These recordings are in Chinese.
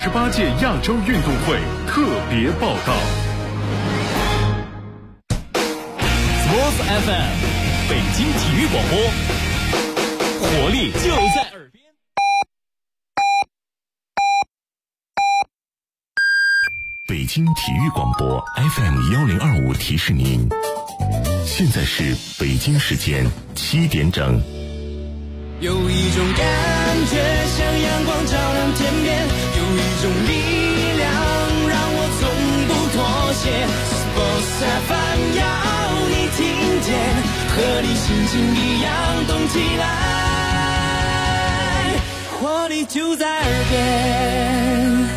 28届亚洲运动会特别报道。 Sports FM， 北京体育广播，活力就在耳边。 北京体育广播 FM1025提示您，现在是北京时间7点整。 有一种感觉像阳光照亮天边，有一种力量让我从不妥协。Sports FM 要你听见，和你心情一样动起来，活力就在耳边。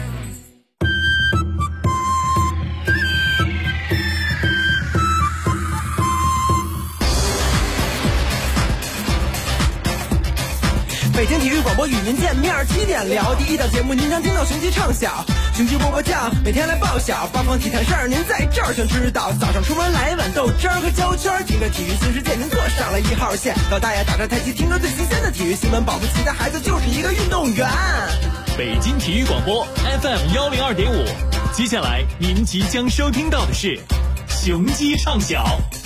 北京体育广播与您见面，7点聊第一档节目，您常听到雄鸡唱晓，雄鸡波波跳，每天来报晓，八方体坛事儿您在这儿全知道。早上出门来碗豆汁儿和焦圈，听着体育新世界，您坐上了1号线。老大爷打着太极，听着最新鲜的体育新闻，保不齐的孩子就是一个运动员。 北京体育广播 FM102.5，接下来您即将收听到的是雄鸡唱晓。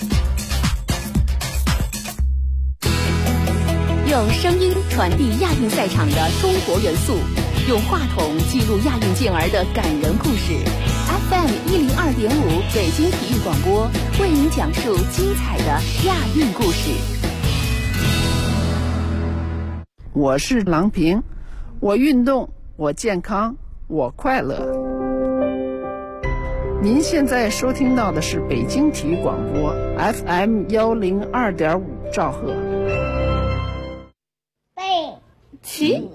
用声音传递亚运赛场的中国元素，用话筒记录亚运健儿的感人故事。FM102.5北京体育广播为您讲述精彩的亚运故事。 我是郎平，我运动，我健康，我快乐。您现在收听到的是北京体育广播 FM102.5兆赫。 起，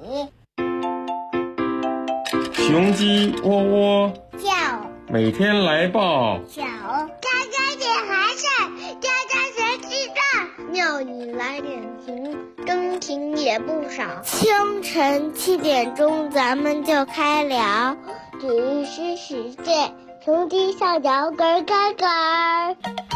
雄鸡窝窝叫， 每天来报小，家家点孩子，家家学记账，庙里来点情，真情也不少。清晨7点钟，咱们就开聊，体育新世界，雄鸡上摇杆杆杆。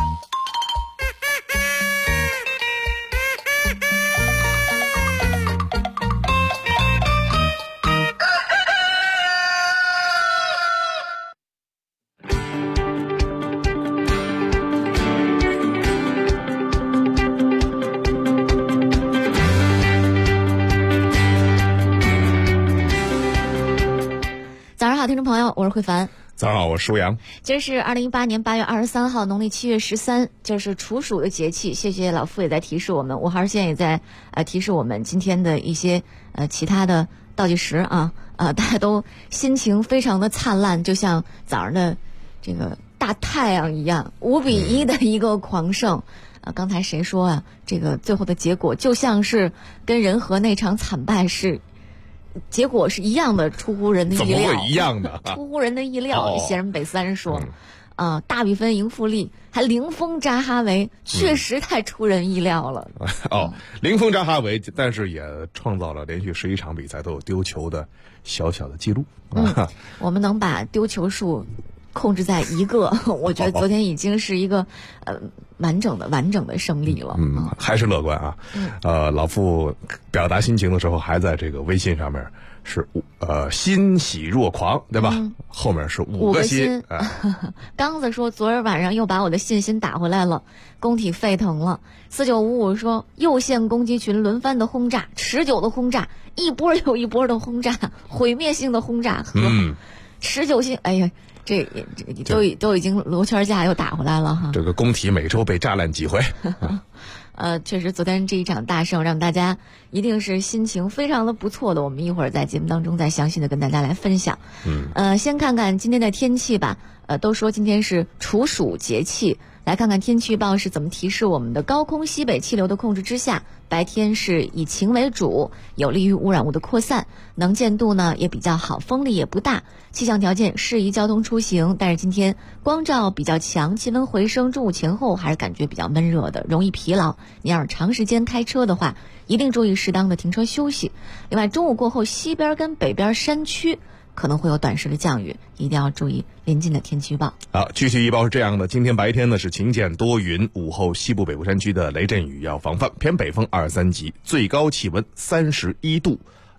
早上好，听众朋友，我是慧凡。 早上好，我是舒阳。 今儿是2018年8月23号，农历7月13，就是处暑的节气。谢谢老傅也在提示我们，我还是现在也在提示我们今天的一些其他的倒计时啊大家都心情非常的灿烂，就像早上的这个大太阳一样，5-1的一个狂胜。刚才谁说啊？这个最后的结果就像是跟人和那场惨败是。结果是一样的，出乎人的意料。 怎么会一样的？ 出乎人的意料。谢人北3说，大比分赢富力，还零封扎哈维，确实太出人意料了。 零封扎哈维，但是也创造了连续11场比赛都有丢球的小小的记录。 我们能把丢球数控制在1个，我觉得昨天已经是一个完整的胜利了。 还是乐观啊。老傅表达心情的时候，还在这个微信上面是欣喜若狂，对吧？后面是5个心。 刚子说昨儿晚上又把我的信心打回来了，工体沸腾了。4955说右线攻击群轮番的轰炸，持久的轰炸，一波又一波的轰炸，毁灭性的轰炸和持久性。哎呀。这都已经罗圈架又打回来了哈。 这个工体每周被炸烂几回。 确实昨天这一场大胜让大家一定是心情非常的不错的，我们一会儿在节目当中再详细的跟大家来分享。先看看今天的天气吧。都说今天是处暑节气，来看看天气预报是怎么提示我们的。高空西北气流的控制之下，白天是以晴为主，有利于污染物的扩散，能见度呢也比较好，风力也不大，气象条件适宜交通出行。但是今天光照比较强，气温回升，中午前后还是感觉比较闷热的，容易疲劳。你要是长时间开车的话，一定注意适当的停车休息。另外中午过后，西边跟北边山区可能会有短时的降雨，一定要注意临近的天气预报。 好，具体预报是这样的：今天白天呢是晴间多云，午后西部北部山区的雷阵雨要防范，偏北风2-3级，最高气温31度。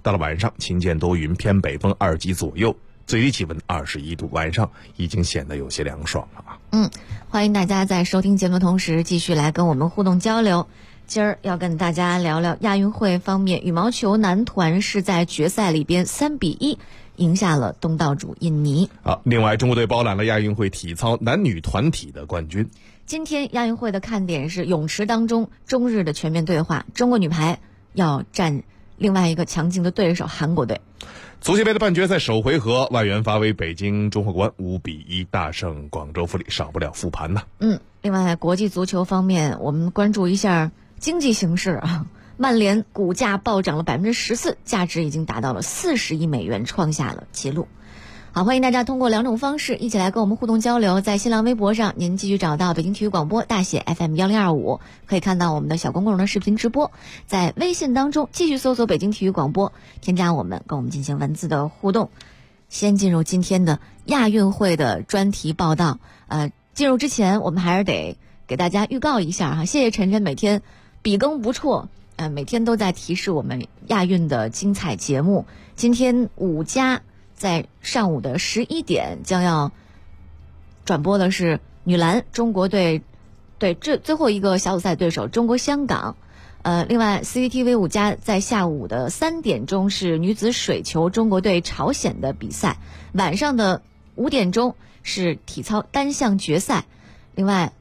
到了晚上，晴间多云，偏北风2级左右，最低气温21度，晚上已经显得有些凉爽了啊。 欢迎大家在收听节目的同时继续来跟我们互动交流。今儿要跟大家聊聊亚运会方面，羽毛球男团是在决赛里边3-1赢下了东道主印尼。 另外中国队包揽了亚运会体操男女团体的冠军。 今天亚运会的看点是泳池当中中日的全面对话，中国女排要战另外一个强劲的对手韩国队。 足协杯的半决赛首回合，外援发威，北京中赫国安5-1大胜广州富力，少不了复盘呐。 另外国际足球方面，我们关注一下经济形势啊。曼联股价暴涨了14%，价值已经达到了40亿美元，创下了纪录。好，欢迎大家通过2种方式一起来跟我们互动交流。在新浪微博上，您继续找到北京体育广播大写 FM1025，可以看到我们的小公共的视频直播。在微信当中继续搜索北京体育广播，添加我们，跟我们进行文字的互动。先进入今天的亚运会的专题报道。进入之前，我们还是得给大家预告一下哈，谢谢晨晨每天笔耕不辍，每天都在提示我们亚运的精彩节目。今天5家在上午的11点将要转播的是女篮中国队对这最后一个小组赛对手中国香港。另外 CCTV 5家在下午的3点钟是女子水球中国队朝鲜的比赛，晚上的5点钟是体操单项决赛。另外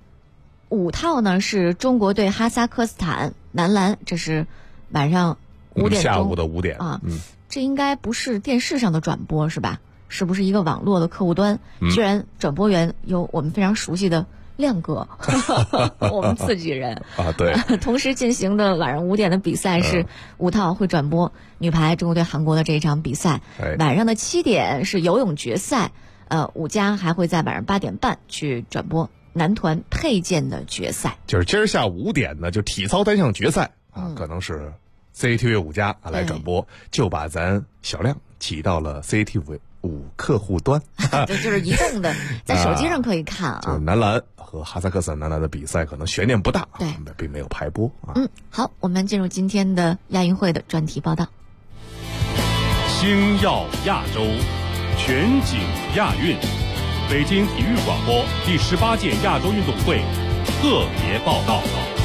5套呢是中国队哈萨克斯坦男篮，这是晚上5点钟， 下午的5点啊。这应该不是电视上的转播是吧？是不是一个网络的客户端？居然转播员有我们非常熟悉的亮哥，我们自己人啊，对。 同时进行的晚上5点的比赛是5套会转播女排中国队韩国的这一场比赛。晚上的7点是游泳决赛，5家还会在晚上8点半去转播男团佩剑的决赛。 就是今儿下午5点呢，就体操单项决赛可能是 CCTV 5家来转播，就把咱小亮起到了 CCTV 5客户端， 对，就是移动的，在手机上可以看啊。 就是男篮和哈萨克斯坦男篮的比赛可能悬念不大， 对， 并没有排播啊。 好，我们进入今天的亚运会的专题报道。 星耀亚洲，全景亚运，北京体育广播第18届亚洲运动会特别报道。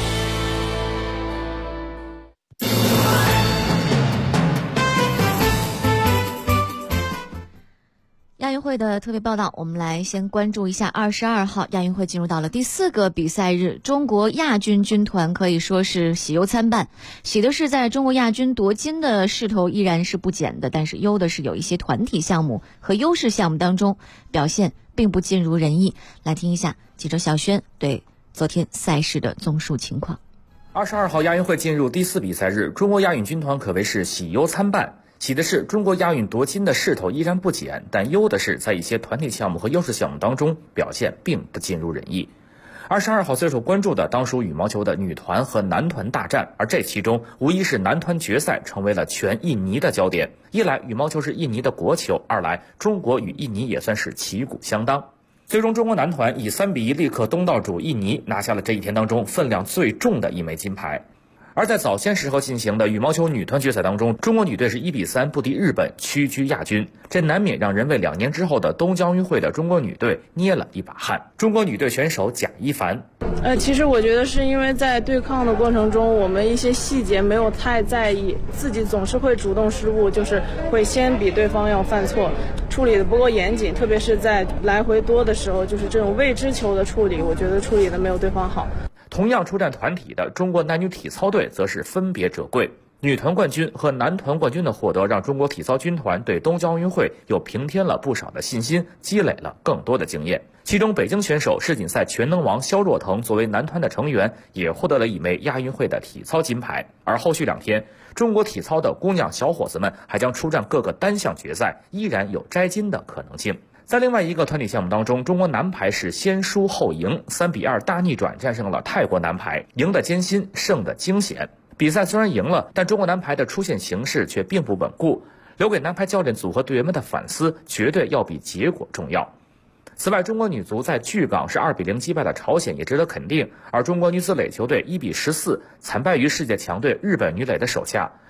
亚运会的特别报道，我们来先关注一下22号亚运会进入到了第4个比赛日，中国亚军军团可以说是喜忧参半。喜的是在中国亚军夺金的势头依然是不减的，但是忧的是有一些团体项目和优势项目当中表现并不尽如人意。来听一下记者小轩对昨天赛事的综述情况。 22号亚运会进入第4比赛日，中国亚运军团可谓是喜忧参半。喜的是中国亚运夺金的势头依然不减，但忧的是在一些团体项目和优势项目当中表现并不尽如人意。22号最受关注的当属羽毛球的女团和男团大战，而这其中无疑是男团决赛成为了全印尼的焦点。一来羽毛球是印尼的国球，二来中国与印尼也算是旗鼓相当。最终中国男团以3-1力克东道主印尼，拿下了这一天当中分量最重的一枚金牌。而在早先时候进行的羽毛球女团决赛当中，中国女队是1-3不敌日本，屈居亚军，这难免让人为2年之后的东京奥运会的中国女队捏了一把汗。中国女队选手贾一凡， 其实我觉得是因为在对抗的过程中，我们一些细节没有太在意，自己总是会主动失误，就是会先比对方要犯错，处理的不够严谨，特别是在来回多的时候，就是这种未知球的处理，我觉得处理的没有对方好。 同样出战团体的中国男女体操队则是分别者贵，女团冠军和男团冠军的获得让中国体操军团对东京奥运会又平添了不少的信心，积累了更多的经验。其中北京选手世锦赛全能王肖若腾作为男团的成员也获得了一枚亚运会的体操金牌。而后续2天中国体操的姑娘小伙子们还将出战各个单项决赛，依然有摘金的可能性。在另外一个团体项目当中，中国男排是先输后赢，3-2大逆转战胜了泰国男排，赢得艰辛，胜得惊险。比赛虽然赢了，但中国男排的出线形势却并不稳固，留给男排教练组和队员们的反思绝对要比结果重要。此外，中国女足在巨港是2-0击败了朝鲜也值得肯定，而中国女子垒球队1-14惨败于世界强队日本女垒的手下。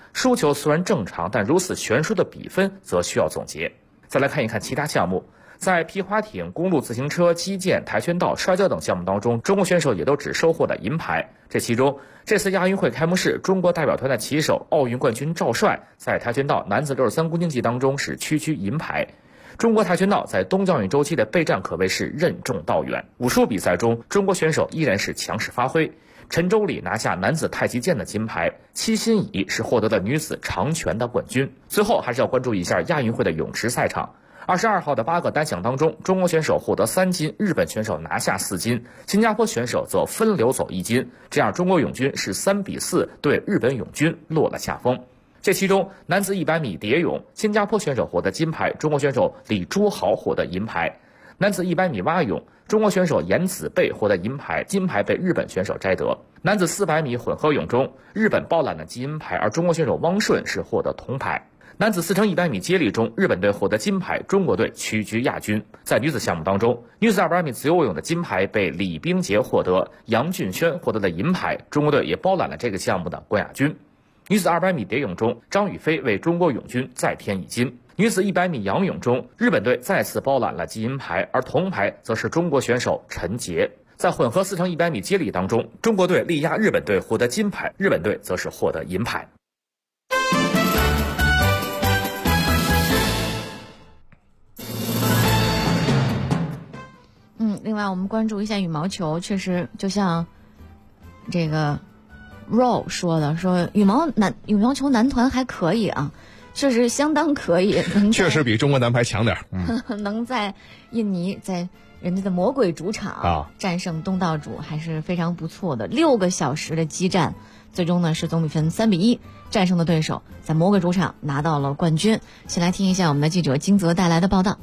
输球虽然正常，但如此悬殊的比分则需要总结。再来看一看其他项目，在皮划艇、公路自行车、击剑、跆拳道、摔跤等项目当中，中国选手也都只收获了银牌。这其中，这次亚运会开幕式，中国代表团的旗手、奥运冠军赵帅在跆拳道男子63公斤级当中是区银牌。中国跆拳道在冬奥运周期的备战可谓是任重道远。武术比赛中，中国选手依然是强势发挥。陈周礼拿下男子太极剑的金牌，戚欣怡是获得了女子长拳的冠军。最后还是要关注一下亚运会的泳池赛场。22号的8个单项当中，中国选手获得3金，日本选手拿下4金，新加坡选手则分流走1金，这样中国泳军是3比4对日本泳军落了下风。这其中，男子100米蝶泳，新加坡选手获得金牌，中国选手李朱豪获得银牌；男子100米蛙泳，中国选手严子贝获得银牌，金牌被日本选手摘得。男子400米混合泳中，日本包揽了金牌，而中国选手汪顺是获得铜牌。男子4乘100米接力中，日本队获得金牌，中国队屈居亚军。在女子项目当中，女子200米自由泳的金牌被李冰洁获得，杨俊轩获得了银牌，中国队也包揽了这个项目的冠亚军。女子200米蝶泳中，张雨霏为中国泳军再添1金。女子100米仰泳中，日本队再次包揽了金牌，而铜牌则是中国选手陈杰。在混合4乘100米接力当中，中国队力压日本队获得金牌，日本队则是获得银牌。 另外我们关注一下羽毛球，确实就像这个 Row 说的，说羽毛球男团还可以啊，确实相当可以， 确实比中国男排强点能在印尼在人家的魔鬼主场战胜东道主，还是非常不错的。6个小时的激战，最终呢是总比分3比1战胜的对手，在魔鬼主场拿到了冠军。先来听一下我们的记者金泽带来的报道。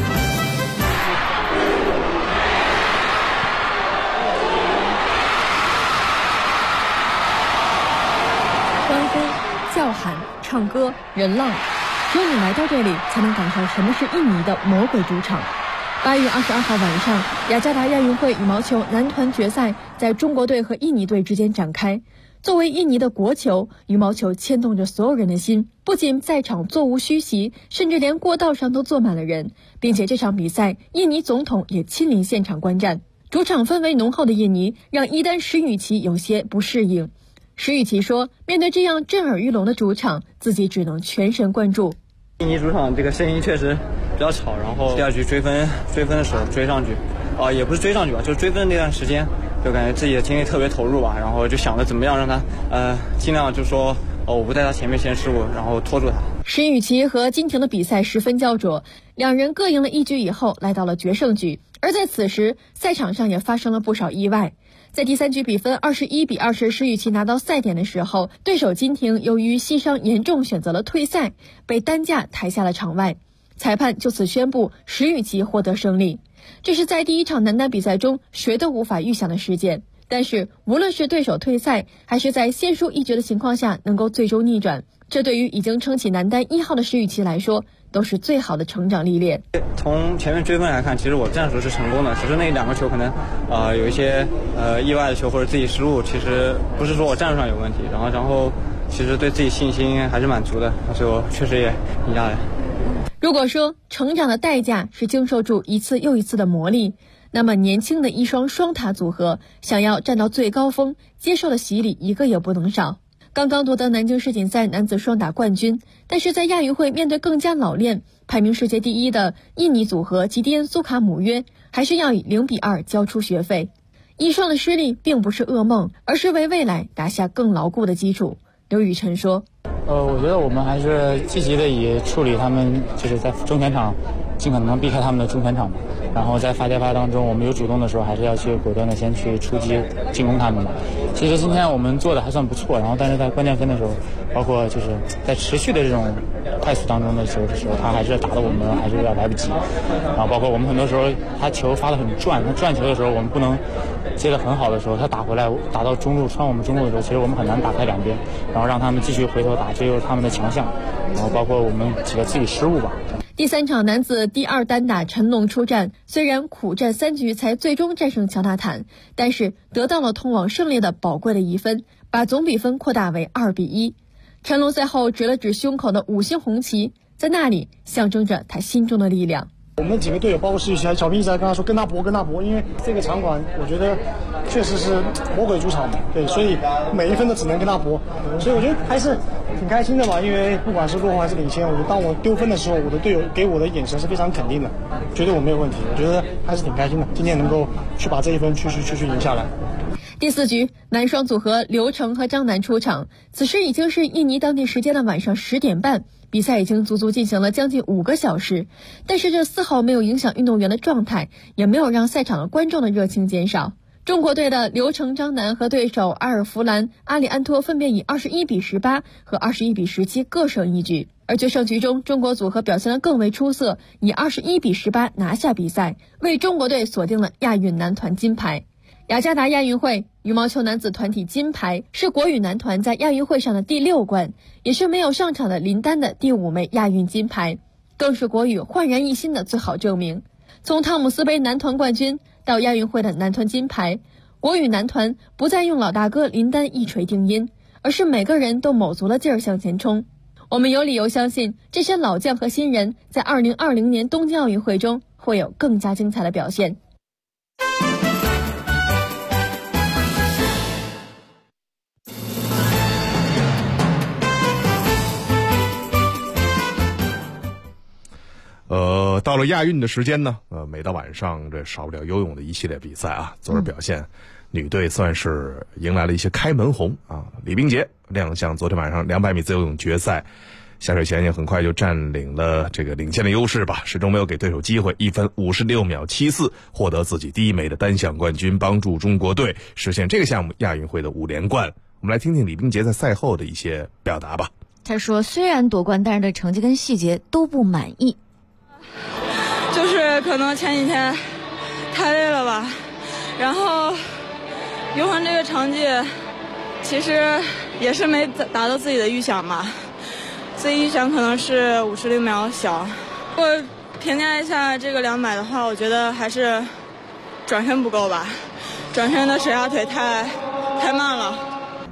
叫喊、唱歌、人浪，只有你来到这里，才能感受什么是印尼的魔鬼主场。8月22号晚上，雅加达亚运会羽毛球男团决赛在中国队和印尼队之间展开。作为印尼的国球，羽毛球牵动着所有人的心，不仅在场座无虚席，甚至连过道上都坐满了人，并且这场比赛，印尼总统也亲临现场观战。主场氛围浓厚的印尼，让伊丹石宇奇有些不适应。石宇奇说，面对这样震耳欲聋的主场，自己只能全神贯注。 印尼主场这个声音确实比较吵，然后第2局追分的时候追上去，也不是追上去吧，就追分那段时间，就感觉自己的精力特别投入吧，然后就想着怎么样让他尽量就说我不在他前面先失误，然后拖住他。 石宇奇和金廷的比赛十分焦灼，两人各赢了1局以后来到了决胜局，而在此时赛场上也发生了不少意外。在第3局比分21比20，石宇奇拿到赛点的时候，对手金廷由于膝伤严重选择了退赛，被担架抬下了场外。裁判就此宣布石宇奇获得胜利。这是在第1场男单比赛中谁都无法预想的事件，但是无论是对手退赛，还是在先输1局的情况下能够最终逆转，这对于已经撑起男单1号的石宇奇来说，都是最好的成长历练。 从前面追分来看，其实我战术是成功的，只是那2个球可能有一些意外的球或者自己失误，其实不是说我战术上有问题，然后其实对自己信心还是蛮足的，所以我确实也赢下来。 如果说成长的代价是经受住一次又一次的磨砺，那么年轻的一双双塔组合想要站到最高峰，接受的洗礼一个也不能少。刚刚夺得南京世锦赛男子双打冠军，但是在亚运会面对更加老练、排名世界第1的印尼组合吉迪恩·苏卡姆约，还是要以0比2交出学费。一双的失利并不是噩梦，而是为未来打下更牢固的基础。刘雨辰说， 我觉得我们还是积极的以处理他们，就是在中前场尽可能避开他们的中前场嘛。然后在发接发当中，我们有主动的时候，还是要去果断的先去出击进攻他们嘛。其实今天我们做的还算不错，然后但是在关键分的时候，包括就是在持续的这种快速当中的球的时候，他还是打的我们还是有点来不及。然后包括我们很多时候他球发的很转，他转球的时候我们不能接得很好的时候，他打回来打到中路穿我们中路的时候，其实我们很难打开两边，然后让他们继续回头打，这就是他们的强项。然后包括我们几个自己失误吧。 第3场男子第2单打陈龙出战，虽然苦战3局才最终战胜乔纳坦，但是得到了通往胜利的宝贵的1分，把总比分扩大为2比1。 陈龙赛后指了指胸口的5星红旗，在那里象征着他心中的力量。 我们几个队友，包括石宇奇、小明一直在跟他说跟他搏，因为这个场馆我觉得确实是魔鬼主场嘛，对，所以每一分都只能跟他搏，所以我觉得还是挺开心的吧。因为不管是落后还是领先，我觉得当我丢分的时候，我的队友给我的眼神是非常肯定的，觉得我没有问题，我觉得还是挺开心的，今天能够去把这一分去赢下来。 第4局，男双组合刘成和张楠出场，此时已经是印尼当地时间的晚上10点半，比赛已经足足进行了将近5个小时，但是这丝毫没有影响运动员的状态，也没有让赛场的观众的热情减少。中国队的刘成、张楠和对手阿尔弗兰、阿里安托分别以21比18和21比17各胜1局，而决胜局中，中国组合表现得更为出色，以21比18拿下比赛，为中国队锁定了亚运男团金牌。雅加达亚运会羽毛球男子团体金牌是国羽男团在亚运会上的第6冠，也是没有上场的林丹的第5枚亚运金牌，更是国羽焕然一新的最好证明。从汤姆斯杯男团冠军到亚运会的男团金牌，国羽男团不再用老大哥林丹一锤定音，而是每个人都卯足了劲儿向前冲。我们有理由相信，这些老将和新人在2020年东京奥运会中会有更加精彩的表现。 到了亚运的时间呢，每到晚上这少不了游泳的一系列比赛啊。昨日表现，女队算是迎来了一些开门红啊。李冰洁亮相昨天晚上200米自由泳决赛，下水前也很快就占领了这个领先的优势吧，始终没有给对手机会，1分56秒74获得自己第1枚的单项冠军，帮助中国队实现这个项目亚运会的5连冠。我们来听听李冰洁在赛后的一些表达吧。 他说，虽然夺冠，但是对成绩跟细节都不满意。 就是可能前几天太累了吧，然后游泳这个成绩其实也是没达到自己的预想吧，自己预想可能是56秒小。我评价一下这个200的话，我觉得还是转身不够吧，转身的水下腿太慢了。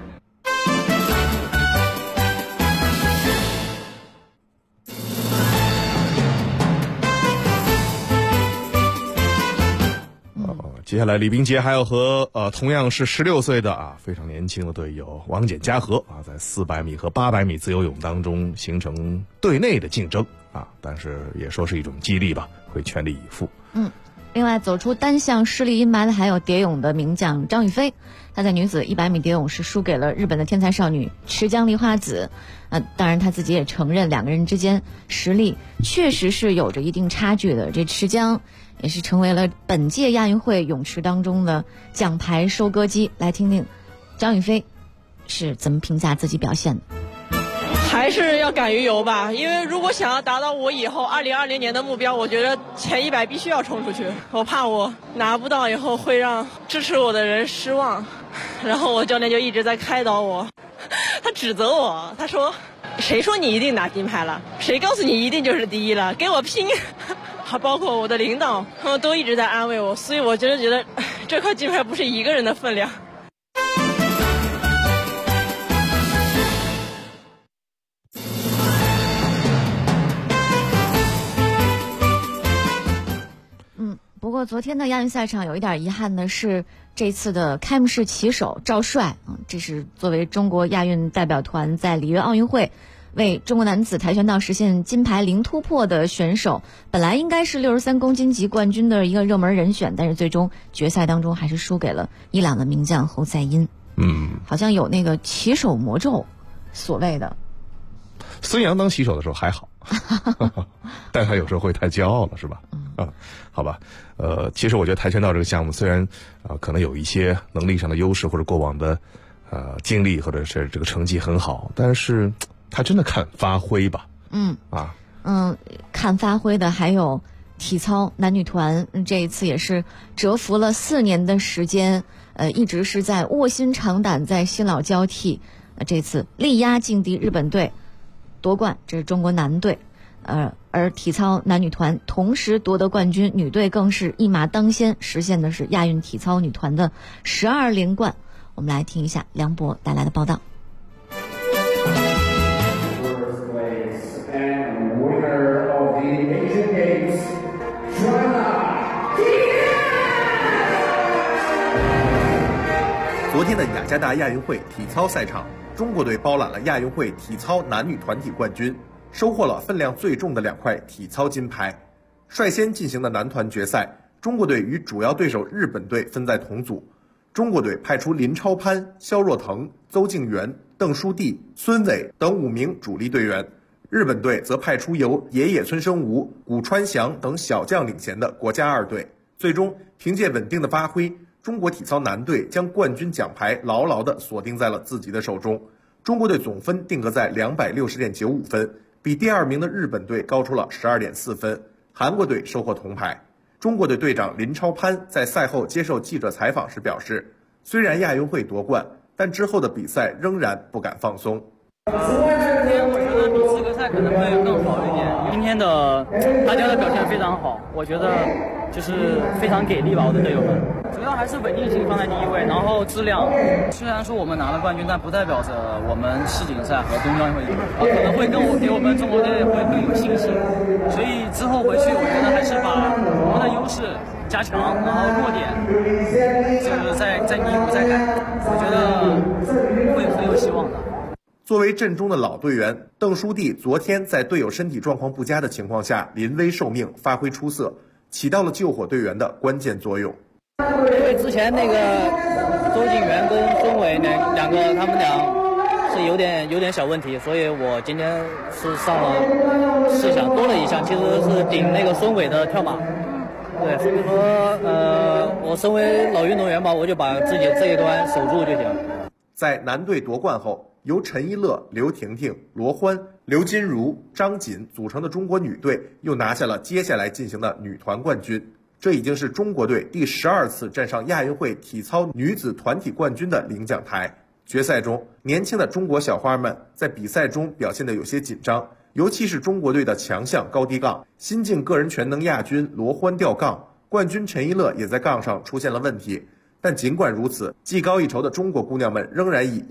接下来李冰洁还要和同样是16岁的非常年轻的队友王简嘉禾在400米和800米自由泳当中形成队内的竞争但是也说是一种激励吧，会全力以赴。 另外走出单项失利阴霾的还有蝶泳的名将张雨霏，她在女子100米蝶泳是输给了日本的天才少女池江璃花子。当然她自己也承认2个人之间实力确实是有着一定差距的。这池江也是成为了本届亚运会泳池当中的奖牌收割机。来听听张雨霏是怎么评价自己表现的。 还是要敢于游吧，因为如果想要达到我以后2020年的目标，我觉得前100必须要冲出去。我怕我拿不到以后会让支持我的人失望，然后我教练就一直在开导我，他指责我，他说谁说你一定拿金牌了，谁告诉你一定就是第一了，给我拼。还包括我的领导，他们都一直在安慰我，所以我觉得这块金牌不是一个人的分量。 不过昨天的亚运赛场有一点遗憾的是，这次的开幕式旗手赵帅这是作为中国亚运代表团在里约奥运会为中国男子跆拳道实现金牌零突破的选手，本来应该是63公斤级冠军的一个热门人选，但是最终决赛当中还是输给了伊朗的名将侯赛因。好像有那个旗手魔咒，所谓的。 孙杨当旗手的时候还好，但他有时候会太骄傲了，是吧？好吧。其实我觉得跆拳道这个项目虽然可能有一些能力上的优势，或者过往的经历，或者是这个成绩很好，但是他真的看发挥吧。 看发挥的还有体操男女团，这一次也是蛰伏了4年的时间，一直是在卧薪尝胆，在新老交替。这次力压劲敌日本队夺冠，这是中国男队。而体操男女团同时夺得冠军，女队更是一马当先，实现的是亚运体操女团的12连冠。我们来听一下梁博带来的报道。 昨天的雅加达亚运会体操赛场，中国队包揽了亚运会体操男女团体冠军，收获了分量最重的2块体操金牌。率先进行的男团决赛，中国队与主要对手日本队分在同组。中国队派出林超攀、肖若腾、邹敬园、邓书蒂、孙伟等5名主力队员，日本队则派出由野野村生吾、谷川翔等小将领衔的国家2队。最终凭借稳定的发挥，中国体操男队将冠军奖牌牢牢地锁定在了自己的手中。中国队总分定格在260.95分，比第2名的日本队高出了12.4分。韩国队收获铜牌。中国队队长林超攀在赛后接受记者采访时表示，虽然亚运会夺冠，但之后的比赛仍然不敢放松。 今天我觉得比资格赛可能会更好一点。今天的大家的表现非常好，我觉得就是非常给力吧，我的队友们。主要还是稳定性放在第一位，然后质量。虽然说我们拿了冠军，但不代表着我们世锦赛和冬奥会可能会给我们中国队会更有信心。所以之后回去，我觉得还是把我们的优势加强，然后弱点就是再弥补再改。我觉得会很有希望的。 作为阵中的老队员，邓书蒂昨天在队友身体状况不佳的情况下临危受命，发挥出色，起到了救火队员的关键作用。 因为之前那个邹敬园跟孙伟两个他们俩是有点小问题，所以我今天是上了试想多了一项，其实是顶那个孙伟的跳马。对，所以说我身为老运动员吧，我就把自己这一端守住就行。 在男队夺冠后，由陈一乐、刘婷婷、罗欢、刘金如、张锦组成的中国女队又拿下了接下来进行的女团冠军。这已经是中国队第12次站上亚运会体操女子团体冠军的领奖台。决赛中，年轻的中国小花们在比赛中表现得有些紧张，尤其是中国队的强项高低杠，新晋个人全能亚军罗欢吊杠，冠军陈一乐也在杠上出现了问题。但尽管如此，技高一筹的中国姑娘们仍然以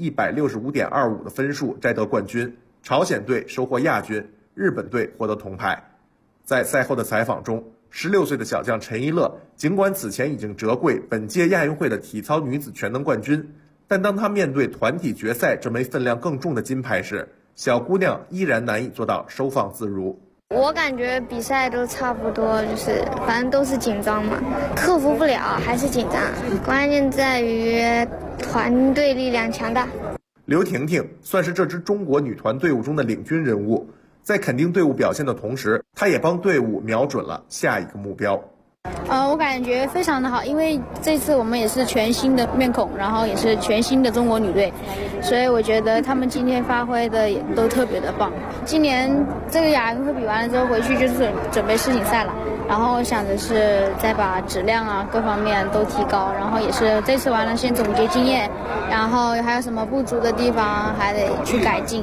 165.25的分数摘得冠军，朝鲜队收获亚军，日本队获得铜牌。在赛后的采访中，16岁的小将陈一乐尽管此前已经折桂本届亚运会的体操女子全能冠军，但当她面对团体决赛这枚分量更重的金牌时，小姑娘依然难以做到收放自如。 我感觉比赛都差不多，就是反正都是紧张嘛，克服不了还是紧张，关键在于团队力量强大。 刘婷婷算是这支中国女团队伍中的领军人物，在肯定队伍表现的同时，她也帮队伍瞄准了下一个目标。 我感觉非常的好，因为这次我们也是全新的面孔，然后也是全新的中国女队，所以我觉得他们今天发挥的也都特别的棒。今年这个亚运会比完了之后回去就是准备世锦赛了，然后我想的是再把质量啊各方面都提高，然后也是这次完了先总结经验，然后还有什么不足的地方还得去改进。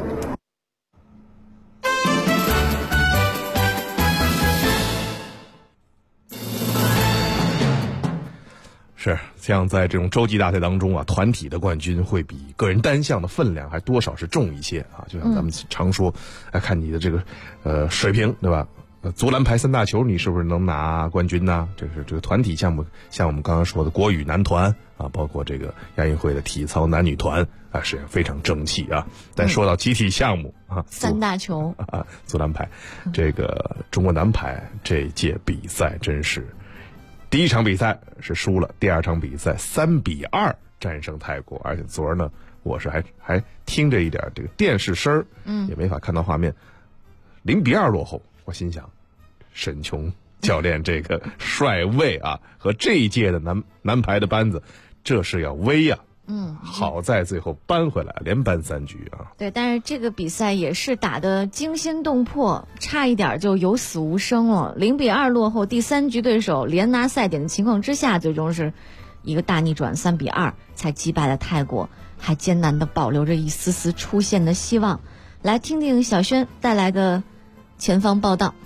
是，像在这种洲际大赛当中啊，团体的冠军会比个人单项的分量还多少是重一些啊。就像咱们常说，看你的这个水平，对吧？足篮排3大球，你是不是能拿冠军呢？这是这个团体项目，像我们刚刚说的国羽男团啊，包括这个亚运会的体操男女团啊，是非常争气啊。但说到集体项目啊 ，3大球啊，足篮排，这个中国男排这届比赛真是。第一场比赛是输了，第2场比赛3-2战胜泰国，而且昨儿呢，我是还听着一点这个电视声也没法看到画面，0-2落后。我心想，沈琼教练这个帅位啊，和这一届的男排的班子，这是要威呀。好在最后扳回来，连扳3局啊。 对，但是这个比赛也是打得惊心动魄，差一点就有死无生了。0-2落后，第3局对手连拿赛点的情况之下，最终是一个大逆转，3-2才击败了泰国，还艰难地保留着一丝丝出线的希望。来听听小轩带来的前方报道。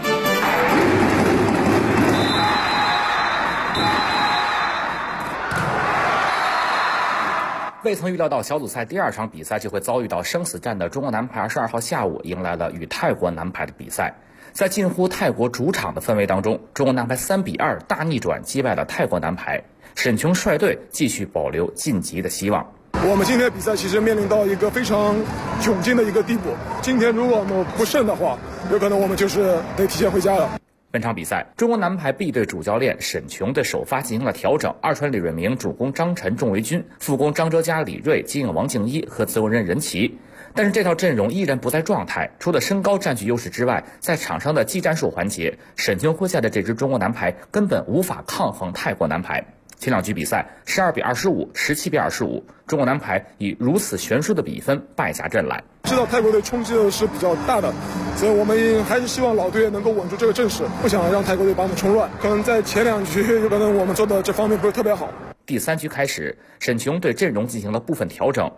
未曾预料到小组赛第2场比赛就会遭遇到生死战的中国男排22号下午迎来了与泰国男排的比赛。 在近乎泰国主场的氛围当中，中国男排3-2大逆转击败了泰国男排，沈琼率队继续保留晋级的希望。 我们今天比赛其实面临到一个非常窘境的一个地步，今天如果我们不胜的话，有可能我们就是得提前回家了。 本场比赛，中国男排 B 队主教练沈琼对首发进行了调整，二传李瑞明，主攻张晨、仲维军，副攻张哲嘉、李锐，接应王敬一和自由人任琦。但是这套阵容依然不在状态，除了身高占据优势之外，在场上的技战术环节，沈琼麾下的这支中国男排根本无法抗衡泰国男排。前两局比赛12-25、17-25，中国男排以如此悬殊的比分败下阵来。 知道泰国队冲击的是比较大的，所以我们还是希望老队员能够稳住这个阵势，不想让泰国队把我们冲乱。可能在前两局有可能我们做的这方面不是特别好。 第3局开始，沈琼对阵容进行了部分调整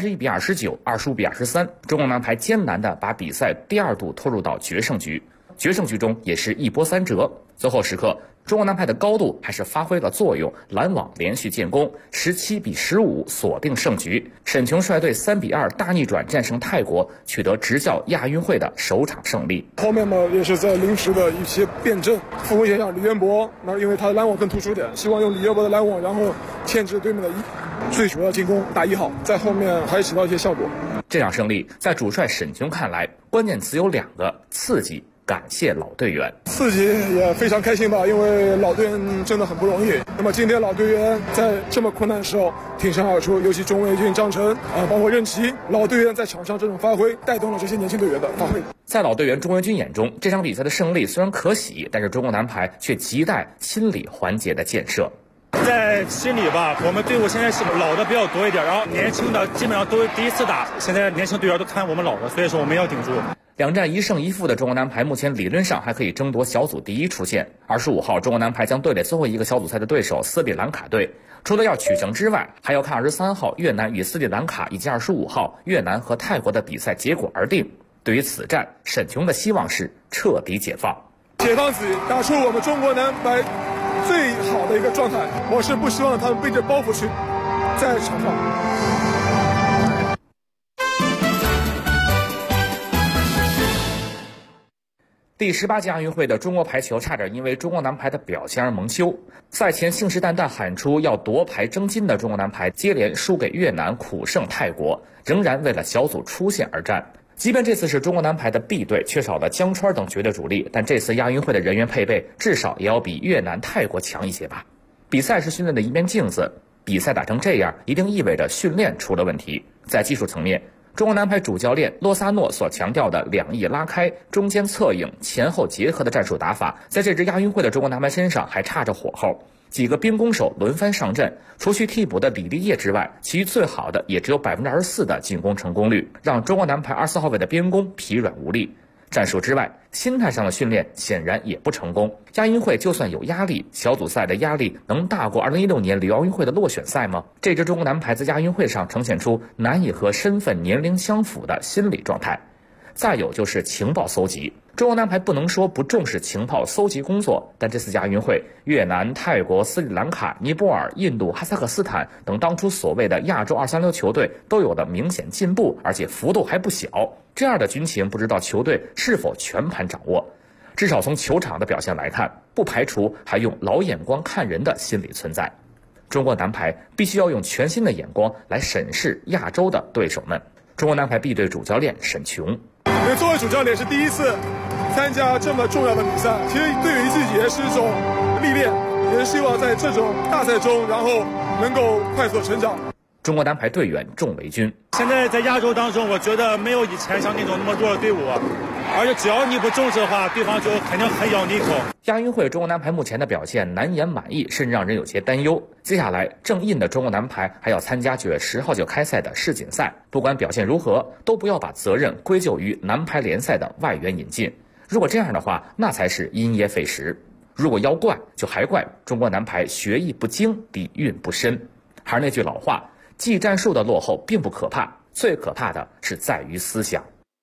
，31-29、25-23，中国男排艰难地把比赛第2度拖入到决胜局。决胜局中也是一波三折，最后时刻，中国男排的高度还是发挥了作用，拦网连续建功，17-15锁定胜局。沈琼率队3-2大逆转战胜泰国，取得执教亚运会的首场胜利。 后面呢也是在临时的一些变阵，副攻线上李渊博，那因为他的拦网更突出点，希望用李渊博的拦网，然后牵制对面的最主要进攻打1号，在后面还起到一些效果。 这场胜利在主帅沈琼看来，关键词有2个：刺激。感谢老队员， 刺激也非常开心吧，因为老队员真的很不容易。那么今天老队员在这么困难的时候挺身而出，尤其钟伟军、张晨包括任琦，老队员在场上这种发挥，带动了这些年轻队员的发挥。 在老队员钟维军眼中，这场比赛的胜利虽然可喜，但是中国男排却亟待心理环节的建设。 在心里吧，我们队伍现在是老的比较多一点，然后年轻的基本上都第一次打，现在年轻队员都看我们老的，所以说我们要顶住。 2战1胜1负的中国男排目前理论上还可以争夺小组第1出线。25号，中国男排将对垒最后一个小组赛的对手斯里兰卡队。除了要取胜之外，还要看23号越南与斯里兰卡以及25号越南和泰国的比赛结果而定。对于此战，沈琼的希望是彻底解放， 解放自己，打出我们中国男排最好的一个状态。我是不希望他们背着包袱去在场上。 第18届亚运会的中国排球差点因为中国男排的表现而蒙羞。赛前信誓旦旦喊出要夺牌争金的中国男排，接连输给越南，苦胜泰国，仍然为了小组出线而战。即便这次是中国男排的 B 队，缺少了江川等绝对主力，但这次亚运会的人员配备至少也要比越南、泰国强一些吧。比赛是训练的一面镜子，比赛打成这样，一定意味着训练出了问题。在技术层面，中国男排主教练洛萨诺所强调的2翼拉开、中间策应、前后结合的战术打法，在这支亚运会的中国男排身上还差着火候。几个边攻手轮番上阵，除去替补的李立业之外，其余最好的也只有24%的进攻成功率，让中国男排24号位的边攻疲软无力。战术之外，心态上的训练显然也不成功。亚运会就算有压力，小组赛的压力能大过2016年里奥运会的落选赛吗？这支中国男排在亚运会上呈现出难以和身份年龄相符的心理状态。再有就是情报搜集，中国男排不能说不重视情报搜集工作，但这次亚运会，越南、泰国、斯里兰卡、尼泊尔、印度、哈萨克斯坦等当初所谓的亚洲236球队都有了明显进步，而且幅度还不小。这样的军情，不知道球队是否全盘掌握。至少从球场的表现来看，不排除还用老眼光看人的心理存在。中国男排必须要用全新的眼光来审视亚洲的对手们。中国男排 B 队主教练沈琼， 作为主教练是第一次参加这么重要的比赛，其实对于自己也是一种历练，也是希望在这种大赛中，然后能够快速成长。 中国男排队员仲维军， 现在在亚洲当中，我觉得没有以前像那种那么弱的队伍，而且只要你不重视的话，对方就肯定很咬你一口。 亚运会中国男排目前的表现难言满意，甚至让人有些担忧。接下来正印的中国男排还要参加9月10号就开赛的世锦赛，不管表现如何，都不要把责任归咎于男排联赛的外援引进。如果这样的话，那才是因噎废食。如果要怪，就还怪中国男排学艺不精，底蕴不深。还是那句老话，技战术的落后并不可怕，最可怕的是在于思想。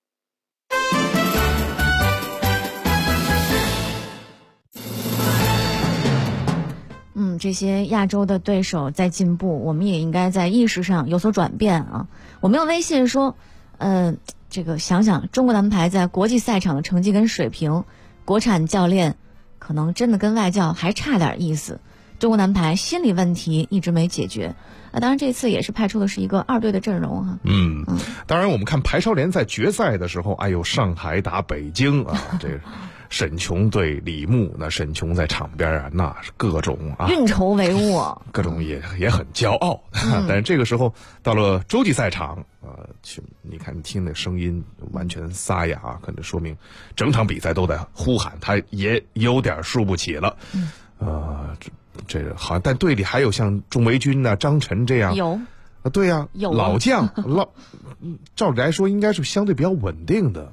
这些亚洲的对手在进步，我们也应该在意识上有所转变啊。我没有威胁说， 这个想想中国男排在国际赛场的成绩跟水平，国产教练可能真的跟外教还差点意思。中国男排心理问题一直没解决。当然这次也是派出的是一个2队的阵容哈。 当然我们看排超联赛决赛的时候，哎呦，上海打北京啊，这沈琼对李牧，那沈琼在场边啊，那是各种运筹帷幄， 各种也很骄傲。但是这个时候到了洲际赛场，你看你听那声音完全沙哑，可能说明整场比赛都在呼喊，他也有点输不起了。这好像，但队里还有像钟维军呐、张晨这样有对呀， 有老将照理来说应该是相对比较稳定的。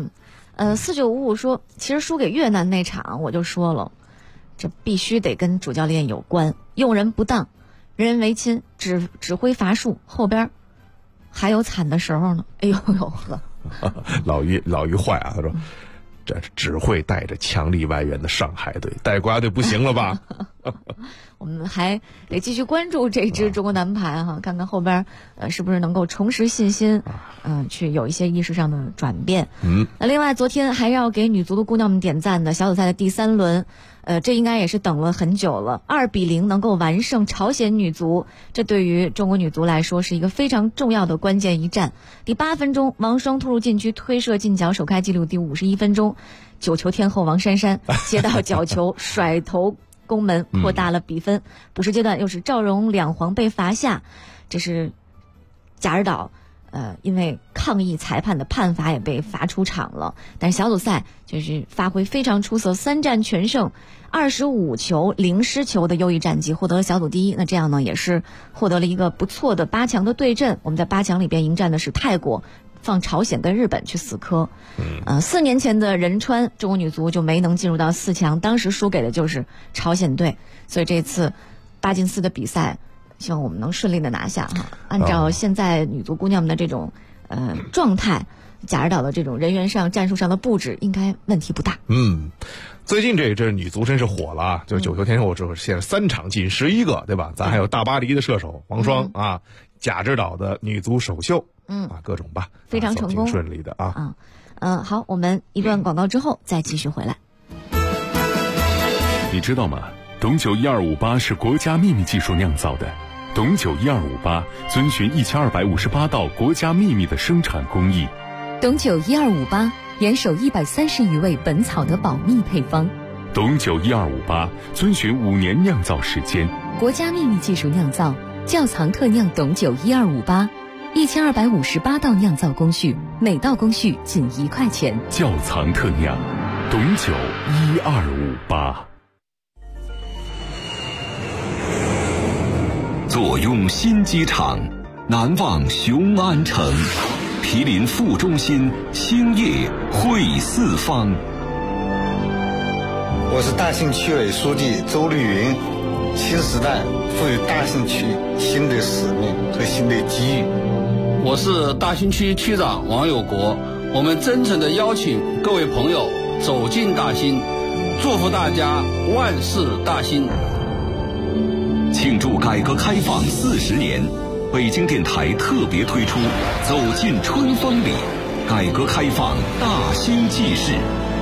4955说，其实输给越南那场我就说了，这必须得跟主教练有关，用人不当，人人唯亲，指挥乏术，后边还有惨的时候呢。哎呦呦呵， 老于坏啊，他说。这只会带着强力外援的上海队，带国家队不行了吧？ 我们还得继续关注这支中国男排哈，看看后边是不是能够重拾信心，去有一些意识上的转变。那另外昨天还要给女足的姑娘们点赞的，小组赛的第3轮，这应该也是等了很久了，2-0能够完胜朝鲜女足，这对于中国女足来说是一个非常重要的关键一战。第8分钟，王霜突入禁区推射进角，首开纪录。第51分钟，9球天后王珊珊接到角球甩头攻门，扩大了比分。补时阶段又是赵蓉2黄被罚下，这是贾日岛因为抗议裁判的判罚也被罚出场了。但是小组赛就是发挥非常出色，3战全胜，25球0失球的优异战绩，获得了小组第一。那这样呢，也是获得了一个不错的8强的对阵。我们在8强里边迎战的是泰国，放朝鲜跟日本去死磕。4年前的仁川中国女足就没能进入到4强，当时输给的就是朝鲜队。所以这次8进4的比赛，希望我们能顺利的拿下哈。按照现在女足姑娘们的这种状态，贾日岛的这种人员上、战术上的布置，应该问题不大。 最近这女足真是火了啊！就是9球天后之后，现在3场进11个，对吧？咱还有大巴黎的射手王霜啊，贾指导的女足首秀，各种吧， 非常成功， 挺顺利的啊。 好，我们一段广告之后再继续回来。 你知道吗？董酒1258是国家秘密技术酿造的。董酒1258遵循1258道国家秘密的生产工艺。 董酒1258严守130余味本草的保密配方。 董酒1258遵循5年酿造时间， 国家秘密技术酿造，窖藏特酿董酒1258，1258道酿造工序，每道工序仅1块钱。 窖藏特酿，董酒1258。 坐拥新机场，南望雄安城，毗邻副中心，兴业汇四方。 我是大兴区委书记周绿云。新时代赋予大兴区新的使命和新的机遇。 我是大兴区区长王有国。我们真诚地邀请各位朋友走进大兴，祝福大家万事大兴。 庆祝改革开放40年，北京电台特别推出《走进春风里》，改革开放大兴纪事。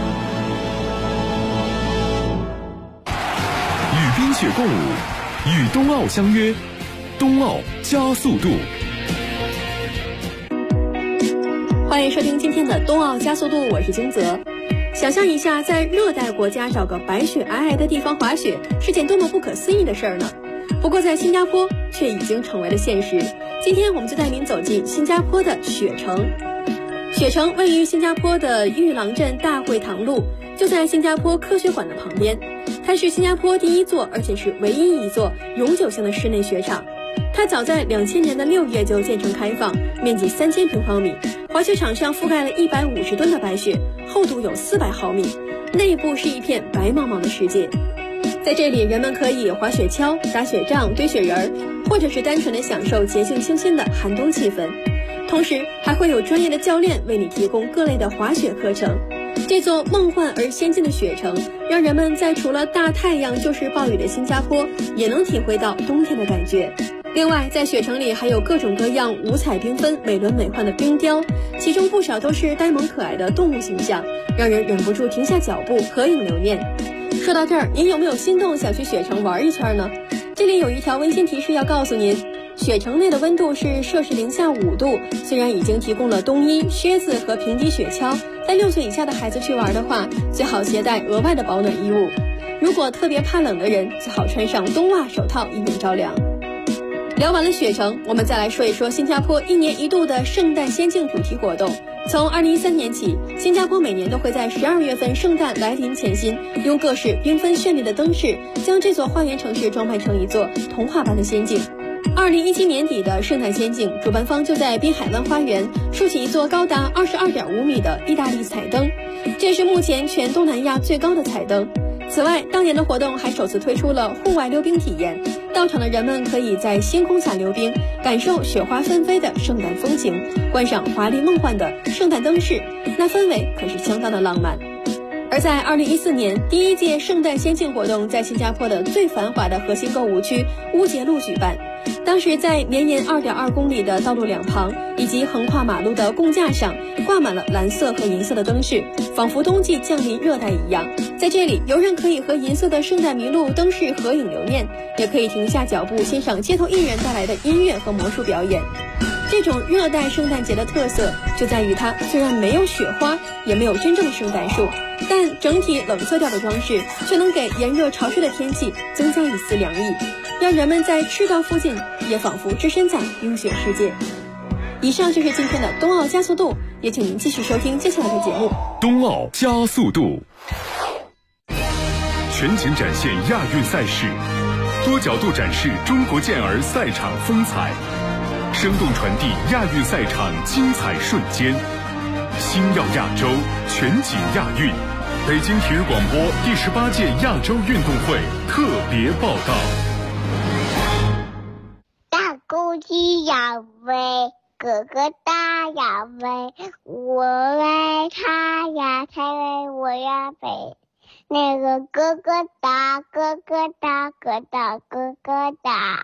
与冰雪共舞，与冬奥相约，冬奥加速度。 欢迎收听今天的冬奥加速度，我是金泽。想象一下，在热带国家找个白雪皑皑的地方滑雪，是件多么不可思议的事儿呢？不过在新加坡却已经成为了现实。今天我们就带您走进新加坡的雪城。雪城位于新加坡的玉郎镇大会堂路，就在新加坡科学馆的旁边。它是新加坡第一座，而且是唯一一座永久性的室内雪场。它早在2000年的6月就建成开放，面积3000平方米，滑雪场上覆盖了150吨的白雪，厚度有400毫米，内部是一片白茫茫的世界。在这里，人们可以滑雪橇、打雪仗、堆雪人，或者是单纯的享受洁净清新的寒冬气氛。同时，还会有专业的教练为你提供各类的滑雪课程。这座梦幻而先进的雪城，让人们在除了大太阳就是暴雨的新加坡，也能体会到冬天的感觉。 另外，在雪城里还有各种各样五彩缤纷、美轮美奂的冰雕，其中不少都是呆萌可爱的动物形象，让人忍不住停下脚步合影留念。说到这儿，您有没有心动想去雪城玩一圈呢？这里有一条温馨提示要告诉您，雪城内的温度是摄氏零下5度，虽然已经提供了冬衣、靴子和平底雪橇，但6岁以下的孩子去玩的话，最好携带额外的保暖衣物。如果特别怕冷的人，最好穿上冬袜手套以免着凉。聊完了雪城，我们再来说一说新加坡1年1度的圣诞仙境主题活动。从2013年起，新加坡每年都会在12月份圣诞来临前夕，用各式缤纷绚丽的灯饰，将这座花园城市装扮成一座童话般的仙境。2017年底的圣诞仙境，主办方就在滨海湾花园竖起一座高达22.5米的意大利彩灯，这是目前全东南亚最高的彩灯。此外，当年的活动还首次推出了户外溜冰体验，到场的人们可以在星空下溜冰，感受雪花纷飞的圣诞风情，观赏华丽梦幻的圣诞灯饰，那氛围可是相当的浪漫。而在2014年，第1届圣诞仙境活动在新加坡的最繁华的核心购物区乌节路举办。当时在绵延2.2公里的道路两旁以及横跨马路的供架上，挂满了蓝色和银色的灯饰，仿佛冬季降临热带一样。在这里，游人可以和银色的圣诞麋鹿灯饰合影留念，也可以停下脚步欣赏街头艺人带来的音乐和魔术表演。这种热带圣诞节的特色就在于它虽然没有雪花，也没有真正的圣诞树，但整体冷色调的装饰却能给炎热潮湿的天气增加一丝凉意，让人们在赤道附近也仿佛置身在冰雪世界。以上就是今天的冬奥加速度，也请您继续收听接下来的节目。 冬奥加速度，全景展现亚运赛事，多角度展示中国健儿赛场风采，生动传递亚运赛场精彩瞬间。星耀亚洲，全景亚运，北京体育广播第18届亚洲运动会特别报道。 大公鸡要飞，哥哥大要飞，我为他呀，才为我呀飞。那个哥哥大，哥哥大，哥大，哥哥大。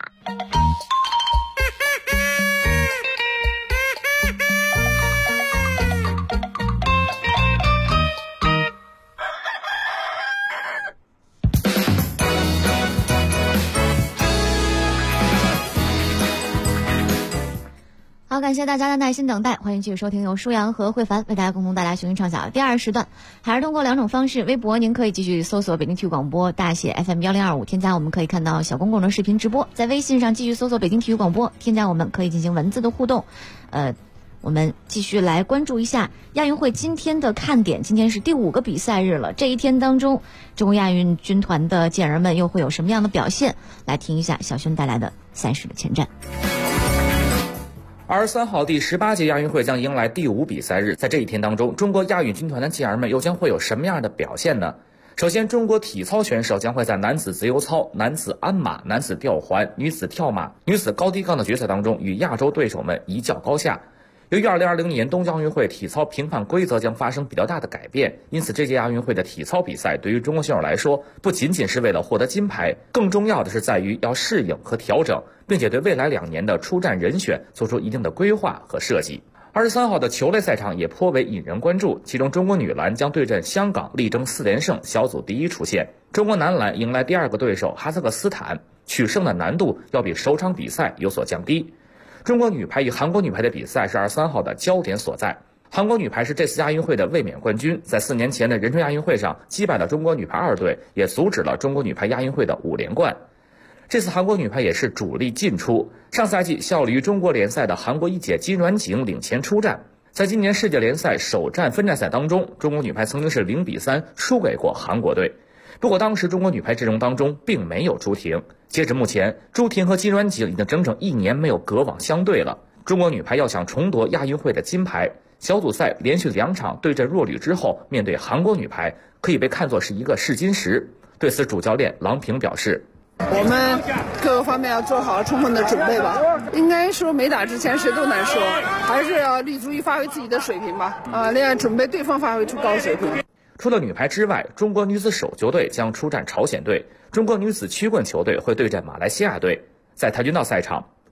好，感谢大家的耐心等待，欢迎继续收听由舒阳和慧凡为大家共同带来雄鹰唱晓第2时段。还是通过2种方式，微博您可以继续搜索北京体育广播大写 FM1025，添加我们可以看到小公共的视频直播。在微信上继续搜索北京体育广播，添加我们可以进行文字的互动。我们继续来关注一下亚运会今天的看点。今天是第5个比赛日了，这一天当中，中国亚运军团的健儿们又会有什么样的表现？来听一下小轩带来的赛事的前瞻。 23号第18届亚运会将迎来第5比赛日，在这一天当中，中国亚运军团的健儿们又将会有什么样的表现呢？首先，中国体操选手将会在男子自由操、男子鞍马、男子吊环、女子跳马、女子高低杠的决赛当中与亚洲对手们一较高下。由于2020年东京奥运会体操评判规则将发生比较大的改变，因此这届亚运会的体操比赛对于中国选手来说，不仅仅是为了获得金牌，更重要的是在于要适应和调整，并且对未来2年的出战人选做出一定的规划和设计。23号的球类赛场也颇为引人关注，其中中国女篮将对阵香港，力争4连胜，小组第1出线。中国男篮迎来第2个对手哈萨克斯坦，取胜的难度要比首场比赛有所降低。中国女排与韩国女排的比赛是23号的焦点所在。韩国女排是这次亚运会的卫冕冠军，在4年前的仁川亚运会上击败了中国女排2队，也阻止了中国女排亚运会的5连冠。这次韩国女排也是主力进出，上赛季效力于中国联赛的韩国一姐金软景领衔出战。在今年世界联赛首战分站赛当中，中国女排曾经是0比3输给过韩国队。不过当时中国女排阵容当中并没有朱婷，截至目前，朱婷和金软景已经整整1年没有隔网相对了。中国女排要想重夺亚运会的金牌，小组赛连续2场对阵弱旅之后，面对韩国女排可以被看作是一个试金石。对此，主教练郎平表示， 我们各个方面要做好充分的准备吧。应该说没打之前谁都难说，还是要立足于发挥自己的水平吧。另外准备对方发挥出高水平。 除了女排之外，中国女子手球队将出战朝鲜队，中国女子曲棍球队会对阵马来西亚队。在跆拳道赛场，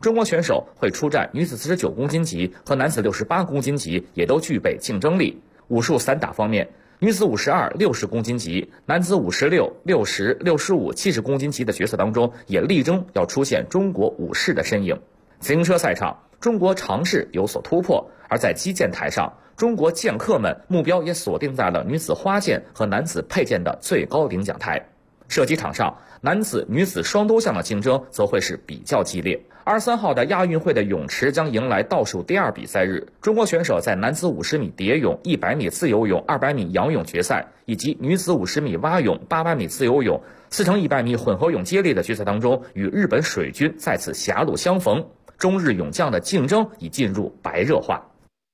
中国选手会出战女子49公斤级和男子68公斤级，也都具备竞争力。武术散打方面，女子52、60公斤级，男子56、60、65、70公斤级的角色当中，也力争要出现中国武士的身影。自行车赛场，中国尝试有所突破，而在击剑台上，中国剑客们目标也锁定在了女子花剑和男子佩剑的最高领奖台。射击场上，男子、女子双兜项的竞争则会是比较激烈。23号的亚运会的泳池将迎来倒数第2比赛日，中国选手在男子50米蝶泳、100米自由泳、200米仰泳决赛以及女子50米蛙泳、800米自由泳、4×100米混合泳接力的决赛当中，与日本水军再次狭路相逢。中日泳将的竞争已进入白热化。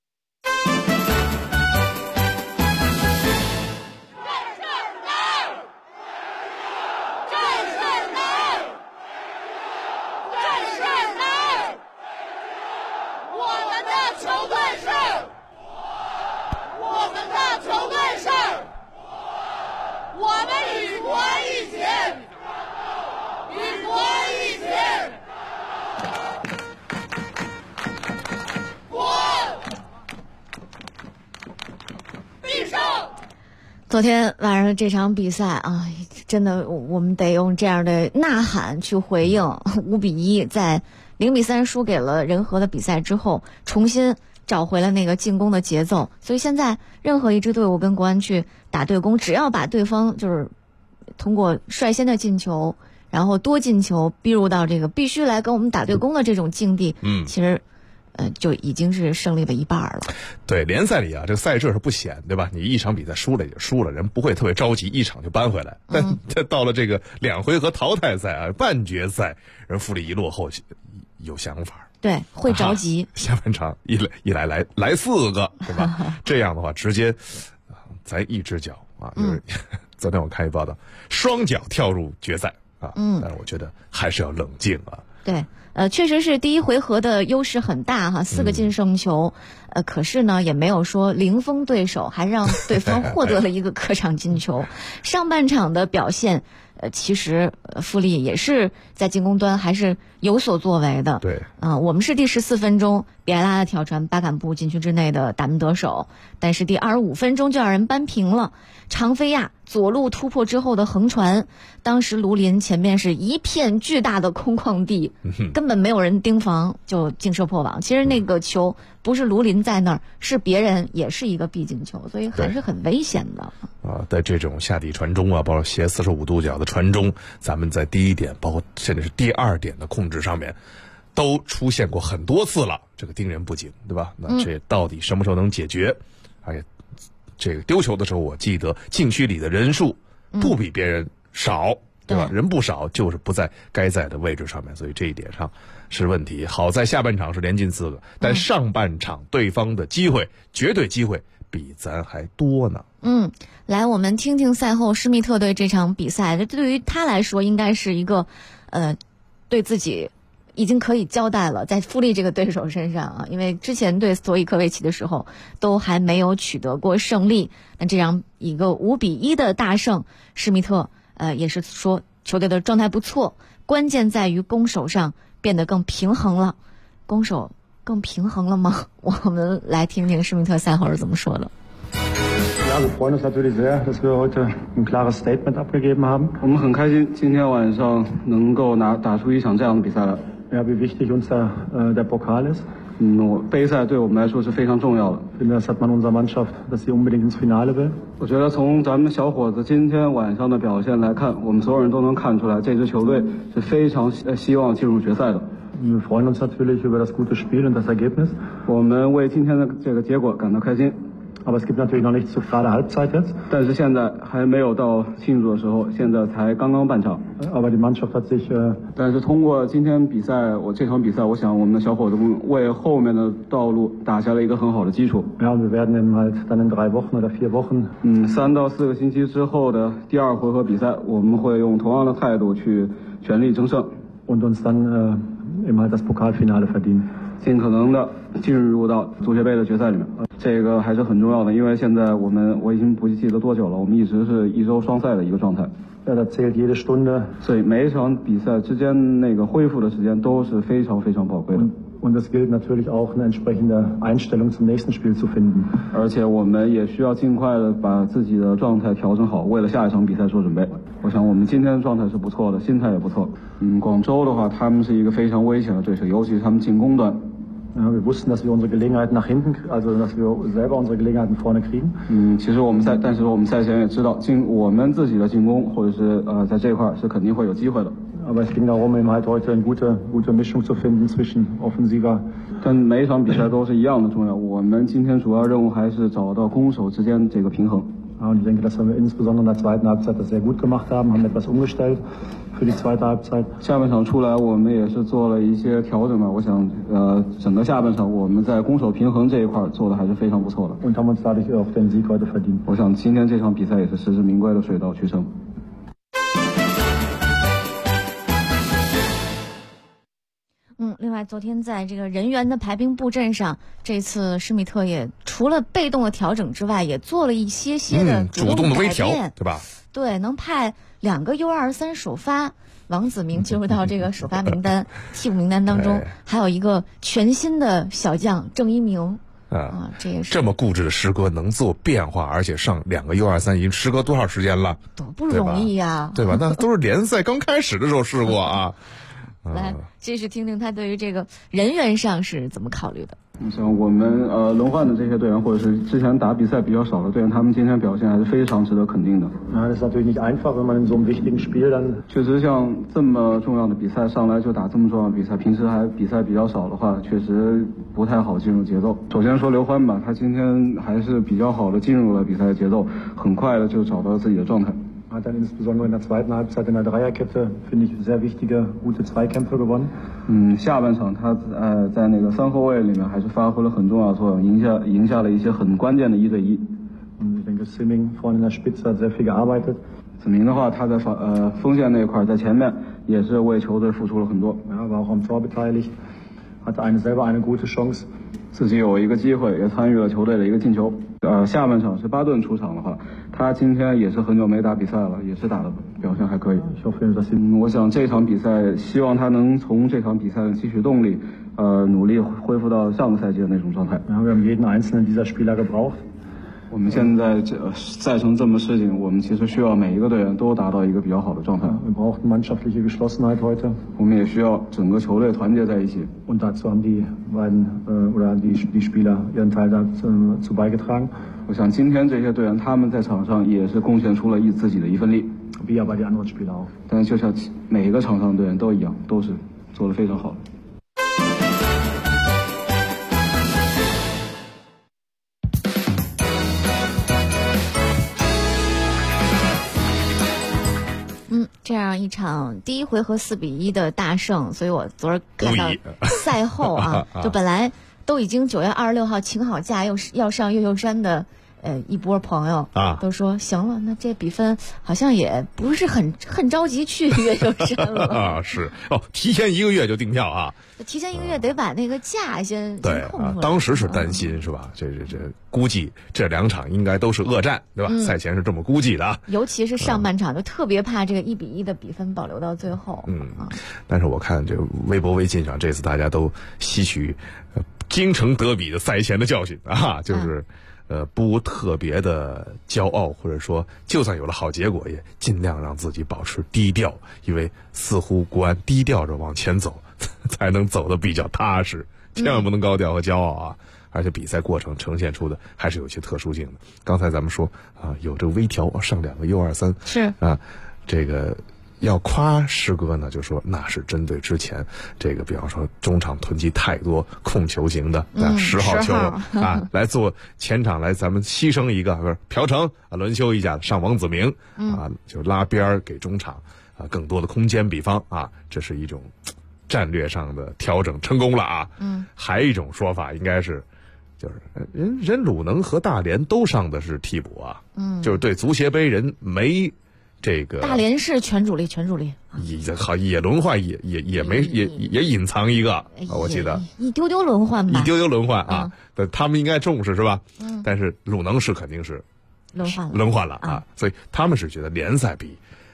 昨天晚上这场比赛啊，真的我们得用这样的呐喊去回应。5比1在0比3输给了仁和的比赛之后，重新找回了那个进攻的节奏。所以现在任何一支队伍跟国安去打对攻，只要把对方就是通过率先的进球，然后多进球逼入到这个必须来跟我们打对攻的这种境地，其实就已经是胜利的一半了。 对，联赛里啊，这个赛制是不显，对吧？你一场比赛输了也输了，人不会特别着急，一场就扳回来。但到了这个2回合淘汰赛啊，半决赛，人富力一落后，有想法。 对，会着急。 下半场一来4个，对吧？这样的话，直接咱一只脚啊，就是昨天我看一报道，双脚跳入决赛啊。但是我觉得还是要冷静啊。 对。确实是第1回合的优势很大哈，4个净胜球，可是呢也没有说零封对手，还让对方获得了一个客场进球。上半场的表现，其实富力也是在进攻端还是有所作为的。 对， 我们是第14分钟比埃拉的挑传巴坎布禁区之内的打门得手，但是第25分钟就让人扳平了。常飞亚左路突破之后的横传，当时卢林前面是一片巨大的空旷地，根本没有人盯防就劲射破网。其实那个球不是卢林在那儿，是别人，也是一个必进球，所以还是很危险的。 在这种下底传中啊，包括斜45度角的传中，咱们在第1点，包括甚至是第2点的控制上面，都出现过很多次了。这个盯人不紧，对吧？那这到底什么时候能解决？这个丢球的时候，我记得禁区里的人数不比别人少，对吧？人不少，就是不在该在的位置上面，所以这一点上是问题。好在下半场是连进4个，但上半场对方的机会，绝对机会比咱还多呢。 来，我们听听赛后施密特对这场比赛，对于他来说应该是一个对自己已经可以交代了，在富力这个对手身上啊，因为之前对斯托伊科维奇的时候都还没有取得过胜利。那这样一个5比1的大胜，施密特也是说球队的状态不错，关键在于攻守上变得更平衡了。攻守更平衡了吗？我们来听听施密特赛后是怎么说的。 Ja, wir freuen uns natürlich sehr, dass wir heute ein klares Statement abgegeben haben. 我们很开心，今天晚上能够打出一场这样的比赛来。 Ja, wie wichtig uns der Pokal ist. 杯赛对我们来说是非常重要的。 Ich finde, das hat man unserer Mannschaft, dass sie unbedingt ins Finale will. 我觉得从咱们小伙子今天晚上的表现来看，我们所有人都能看出来，这支球队是非常希望进入决赛的。 Wir freuen uns natürlich über das gute Spiel und das Ergebnis. 我们为今天的这个结果感到开心。 Aber es gibt natürlich noch nicht so gerade Halbzeit jetzt. 但是现在还没有到庆祝的时候，现在才刚刚半场。 Aber die Mannschaft hat sich 但是通过今天比赛，这场比赛，我想我们的小伙子们为后面的道路打下了一个很好的基础。 Ja, und wir werden dann in 3 Wochen oder 4 Wochen. 3到4个星期之后的第2回合比赛，我们会用同样的态度去全力争胜。 Und uns dann eben halt das Pokalfinale verdienen. 尽可能的进入到足协杯的决赛里面，这个还是很重要的，因为现在我已经不记得多久了，我们一直是1周双赛的一个状态。 Ja, da zählt jede Stunde. 所以每一场比赛之间那个恢复的时间都是非常非常宝贵的。 Und es gilt natürlich auch, eine entsprechende Einstellung zum nächsten Spiel zu finden. 而且我们也需要尽快的把自己的状态调整好，为了下一场比赛做准备。我想我们今天的状态是不错的，心态也不错。广州的话，他们是一个非常危险的对手，尤其是他们进攻端。 Ja, wir wussten, dass wir unsere Gelegenheiten nach hinten, also dass wir selber unsere Gelegenheiten vorne kriegen. 其实我们但是我们赛前也知道，我们自己的进攻或者是在这块是肯定会有机会的。 Aber es ging darum, eben halt heute eine gute Mischung zu finden zwischen offensiver. 但每一场比赛都是一样的重要。我们今天主要任务还是找到攻守之间这个平衡。 Und ich denke, dass wir insbesondere in der zweiten Halbzeit das sehr gut gemacht haben etwas umgestellt für die zweite Halbzeit. 下半场出来，我们也是做了一些调整吧。我想，整个下半场我们在攻守平衡这一块做的还是非常不错的。 Und haben uns dadurch auch den Sieg heute verdient. 我想今天这场比赛也是实至名归的水到渠成。 另外，昨天在这个人员的排兵布阵上，这次施密特也除了被动的调整之外，也做了一些的主动的微调，对吧？ 对，能派2个U23首发王子铭进入到这个首发名单、替补名单当中，还有一个全新的小将郑一鸣。这也是这么固执的师哥能做变化，而且上2个U23已经时隔多少时间了？ 多不容易呀， 对吧？那都是联赛刚开始的时候试过啊。 来，继续听听他对于这个人员上是怎么考虑的。 像我们轮换的这些队员，或者是之前打比赛比较少的队员，他们今天表现还是非常值得肯定的。 Das ist natürlich nicht einfach, wenn man in so einem wichtigen Spiel dann 确实像这么重要的比赛上来就打这么重要的比赛，平时还比赛比较少的话，确实不太好进入节奏。首先说刘欢吧，他今天还是比较好的进入了比赛的节奏，很快的就找到了自己的状态。 Hat dann insbesondere in der zweiten Halbzeit in der Dreierkette, finde ich, sehr wichtige, gute Zweikämpfe gewonnen. 下半场他在那个3后卫里面还是发挥了很重要的作用，赢下了一些很关键的1对1。 Und ich denke, Simming vorne in der Spitze hat sehr viel gearbeitet. 子明的话，他在锋线那块在前面也是为球队付出了很多。 Ja, war auch am Tor beteiligt, hatte selber eine gute Chance. 自己有一个机会，也参与了球队的一个进球。下半场是巴顿出场的话，他今天也是很久没打比赛了，也是打的表现还可以。我想这场比赛，希望他能从这场比赛的汲取动力，努力恢复到上个赛季的那种状态。 Wir haben jeden einzelnen dieser Spieler gebraucht. 我们现在赛程这么吃紧，我们其实需要每一个队员都达到一个比较好的状态。 Wir brauchten mannschaftliche Geschlossenheit heute. 我们也需要整个球队团结在一起。 Und dazu haben die beiden oder die Spieler ihren Teil dazu beigetragen. 我想今天这些队员他们在场上也是贡献出了自己的一份力。 Wie aber die anderen Spieler auch. 但是就像每一个场上的队员都一样，都是做得非常好的。 这样一场第一回合4比1的大胜，所以我昨儿看到赛后啊，就本来都已经9月26号请好假要上岳秀山的一波朋友都说行了，那这比分好像也不是很着急去岳秀山了是提前1个月就订票啊， 提前1个月得把那个假先空出来。 当时是担心是吧？这估计这2场应该都是恶战，对吧？赛前是这么估计的啊。 尤其是上半场就特别怕这个1比1的比分保留到最后。 但是我看这微博微信上这次大家都吸取京城德比的赛前的教训啊，就是不特别的骄傲，或者说就算有了好结果也尽量让自己保持低调，因为似乎国安低调着往前走才能走得比较踏实，千万不能高调和骄傲啊。而且比赛过程呈现出的还是有些特殊性的。刚才咱们说有这个微调上2个 U23 是这个要夸师哥呢，就说那是针对之前这个比方说中场囤积太多控球型的10号球来做前场来咱们牺牲一个不是朴成轮休一下上王子铭就拉边给中场更多的空间，比方这是一种战略上的调整成功了啊。还有一种说法应该是就是人鲁能和大连都上的是替补啊，就是对足协杯人没这个大连是全主力也轮换也隐藏一个我记得一丢丢轮换吧， 一丢丢轮换啊，他们应该重视是吧？但是鲁能是肯定是轮换了啊，所以他们是觉得联赛比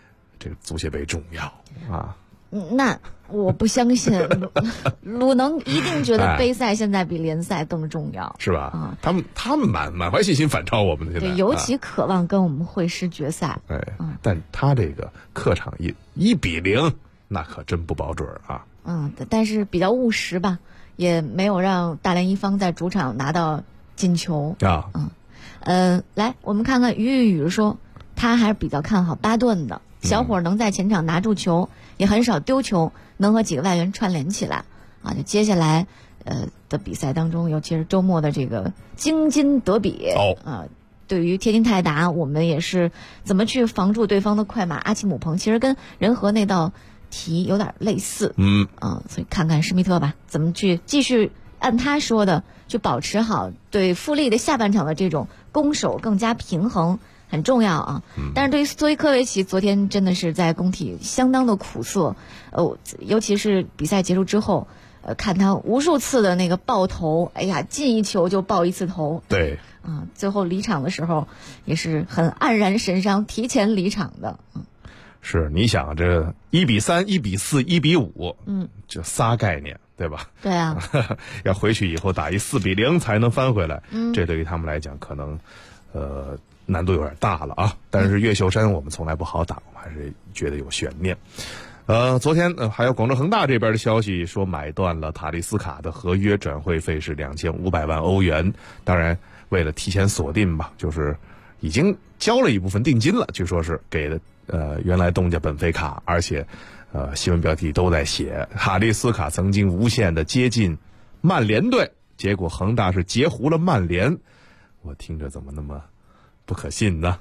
这个足协杯重要啊。 那我不相信鲁能一定觉得杯赛现在比联赛更重要， 是吧？啊，他们满怀信心反超我们现在， 对，尤其渴望跟我们会师决赛。 但他这个客场1-0，那可真不保准啊。 但是比较务实吧，也没有让大连一方在主场拿到进球啊。 来，我们看看于宇说，他还是比较看好巴顿的。小伙能在前场拿住球，也很少丢球，能和几个外援串联起来啊。就接下来的比赛当中，尤其是周末的这个京津德比对于天津泰达，我们也是怎么去防住对方的快马阿奇姆彭，其实跟仁和那道题有点类似。所以看看施密特吧，怎么去继续按他说的去保持好对富力的下半场的这种攻守更加平衡。很重要啊，但是对于斯托伊科维奇，昨天真的是在工体相当的苦涩，尤其是比赛结束之后，看他无数次的那个爆头，哎呀，进一球就爆一次头， 对， 最后离场的时候也是很黯然神伤，提前离场的。 是，你想这1-3、1-4、1-5，这仨概念，对吧？ 对啊， 要回去以后打一4-0才能翻回来，这对于他们来讲可能，难度有点大了啊，但是越秀山我们从来不好打，我们还是觉得有悬念。昨天还有广州恒大这边的消息说买断了塔利斯卡的合约，转会费是2500万欧元。当然，为了提前锁定吧，就是已经交了一部分定金了，据说是给的原来东家本菲卡，而且新闻标题都在写塔利斯卡曾经无限的接近曼联队，结果恒大是截胡了曼联。我听着怎么那么不可信呢？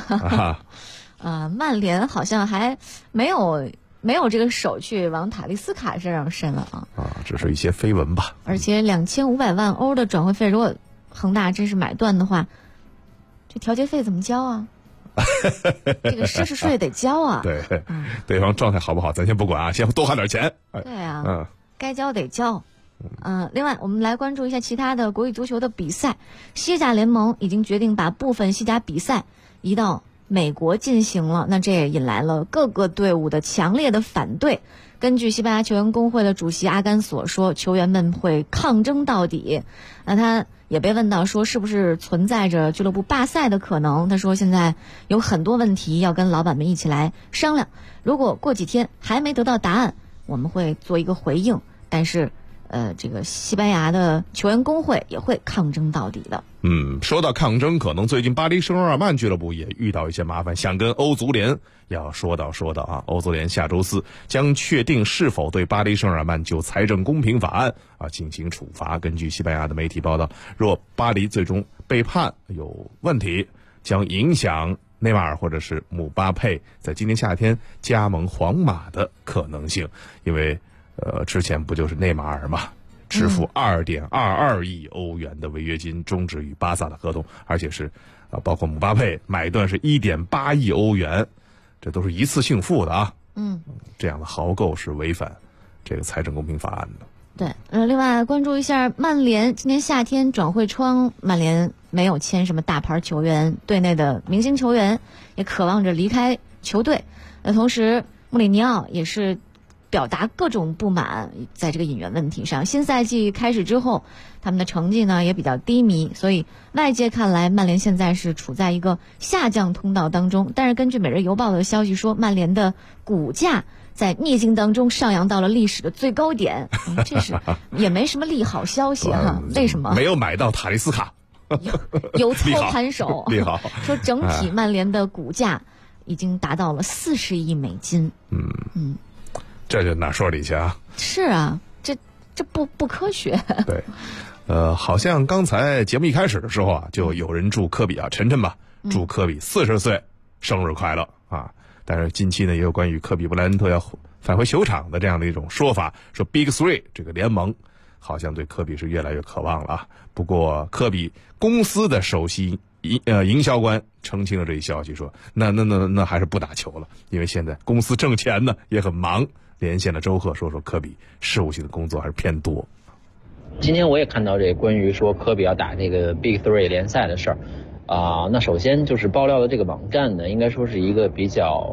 曼联好像还没有这个手去往塔利斯卡身上伸了啊。 只是一些绯闻吧。 而且2500万欧的转会费，如果恒大真是买断的话，这调节费怎么交啊？这个奢侈税得交啊。 对，对方状态好不好咱先不管啊，先多花点钱。 对啊，该交得交。另外我们来关注一下其他的国际足球的比赛。西甲联盟已经决定把部分西甲比赛移到美国进行了，那这也引来了各个队伍的强烈的反对。根据西班牙球员工会的主席阿甘所说，球员们会抗争到底。那他也被问到说是不是存在着俱乐部罢赛的可能，他说现在有很多问题要跟老板们一起来商量，如果过几天还没得到答案，我们会做一个回应，但是这个西班牙的球员工会也会抗争到底的。 说到抗争，可能最近巴黎圣日耳曼俱乐部也遇到一些麻烦，想跟欧足联要说到啊。欧足联下周4将确定是否对巴黎圣日耳曼就财政公平法案进行处罚。根据西班牙的媒体报道，若巴黎最终被判有问题，将影响内马尔或者是姆巴佩在今年夏天加盟皇马的可能性，因为之前不就是内马尔嘛，支付2.22亿欧元的违约金，终止与巴萨的合同，而且是包括姆巴佩买断是1.8亿欧元，这都是一次性付的啊。这样的豪购是违反这个财政公平法案的。 对，另外关注一下曼联，今年夏天转会窗，曼联没有签什么大牌球员，队内的明星球员也渴望着离开球队。同时穆里尼奥也是表达各种不满，在这个引援问题上。新赛季开始之后，他们的成绩呢也比较低迷，所以外界看来曼联现在是处在一个下降通道当中。但是根据每日邮报的消息说，曼联的股价在逆境当中上扬到了历史的最高点，这是也没什么利好消息哈。为什么？ 没有买到塔利斯卡， 有操盘手利好说整体曼联的股价已经达到了40亿美金。 这就哪说理去啊？ 是啊，这不科学。 对，好像刚才节目一开始的时候就有人祝科比晨晨吧，祝科比40岁生日快乐啊！但是近期呢，也有关于科比布莱恩特要返回球场的这样的一种说法，说 Big Three 这个联盟好像对科比是越来越渴望了啊。不过科比公司的首席营销官澄清了这一消息，说那还是不打球了，因为现在公司挣钱呢，也很忙。连线了周贺，说科比事务性的工作还是偏多。 今天我也看到这关于说科比要打这个 Big Three 联赛的事儿那首先就是爆料的这个网站呢，应该说是一个比较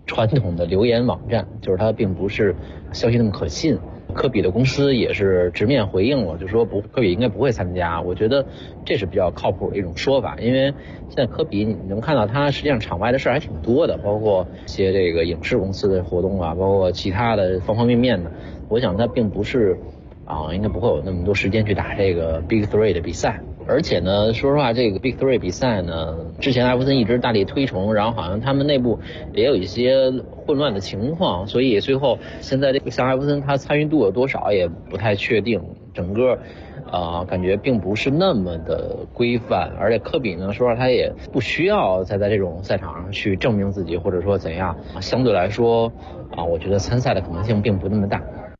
传统的流言网站，就是它并不是消息那么可信。科比的公司也是直面回应了，就说科比应该不会参加。我觉得这是比较靠谱的一种说法，因为现在科比你能看到他实际上场外的事还挺多的，包括一些这个影视公司的活动啊，包括其他的方方面面的。我想他并不是应该不会有那么多时间去打这个 Big 3的比赛。而且呢，说实话，这个 Big 3比赛呢，之前艾弗森一直大力推崇，然后好像他们内部也有一些混乱的情况，所以最后现在这个像艾弗森他参与度有多少也不太确定，整个感觉并不是那么的规范。而且科比呢，说实话他也不需要再在这种赛场上去证明自己，或者说怎样，相对来说我觉得参赛的可能性并不那么大。